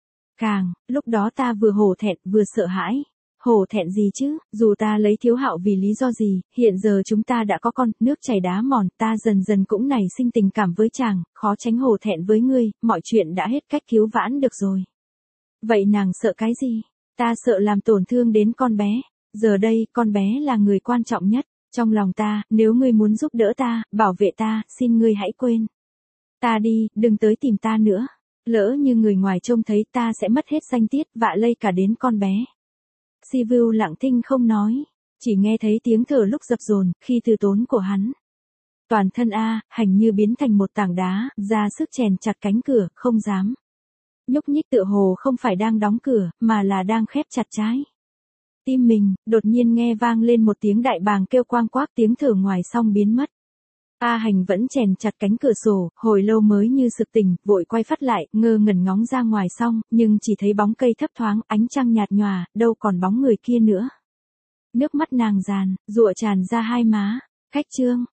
Speaker 1: Lúc đó ta vừa hổ thẹn vừa sợ hãi. Hổ thẹn gì chứ, dù ta lấy Thiếu Hạo vì lý do gì, hiện giờ chúng ta đã có con, nước chảy đá mòn, ta dần dần cũng nảy sinh tình cảm với chàng, khó tránh hổ thẹn với ngươi, mọi chuyện đã hết cách cứu vãn được rồi. Vậy nàng sợ cái gì? Ta sợ làm tổn thương đến con bé. Giờ đây, con bé là người quan trọng nhất trong lòng ta, nếu ngươi muốn giúp đỡ ta, bảo vệ ta, xin ngươi hãy quên ta đi, đừng tới tìm ta nữa. Lỡ như người ngoài trông thấy ta sẽ mất hết danh tiết, vạ lây cả đến con bé. Si Vưu lặng thinh không nói, chỉ nghe thấy tiếng thở lúc dập dồn, khi từ tốn của hắn. Toàn thân A Hành như biến thành một tảng đá, ra sức chèn chặt cánh cửa, không dám nhúc nhích, tựa hồ không phải đang đóng cửa, mà là đang khép chặt trái tim mình. Đột nhiên nghe vang lên một tiếng đại bàng kêu quang quác, tiếng thở ngoài xong biến mất. A Hành vẫn chèn chặt cánh cửa sổ, hồi lâu mới như sực tỉnh, vội quay phát lại, ngơ ngẩn ngóng ra ngoài xong, nhưng chỉ thấy bóng cây thấp thoáng, ánh trăng nhạt nhòa, đâu còn bóng người kia nữa. Nước mắt nàng giàn, rụa tràn ra hai má. Khách trương,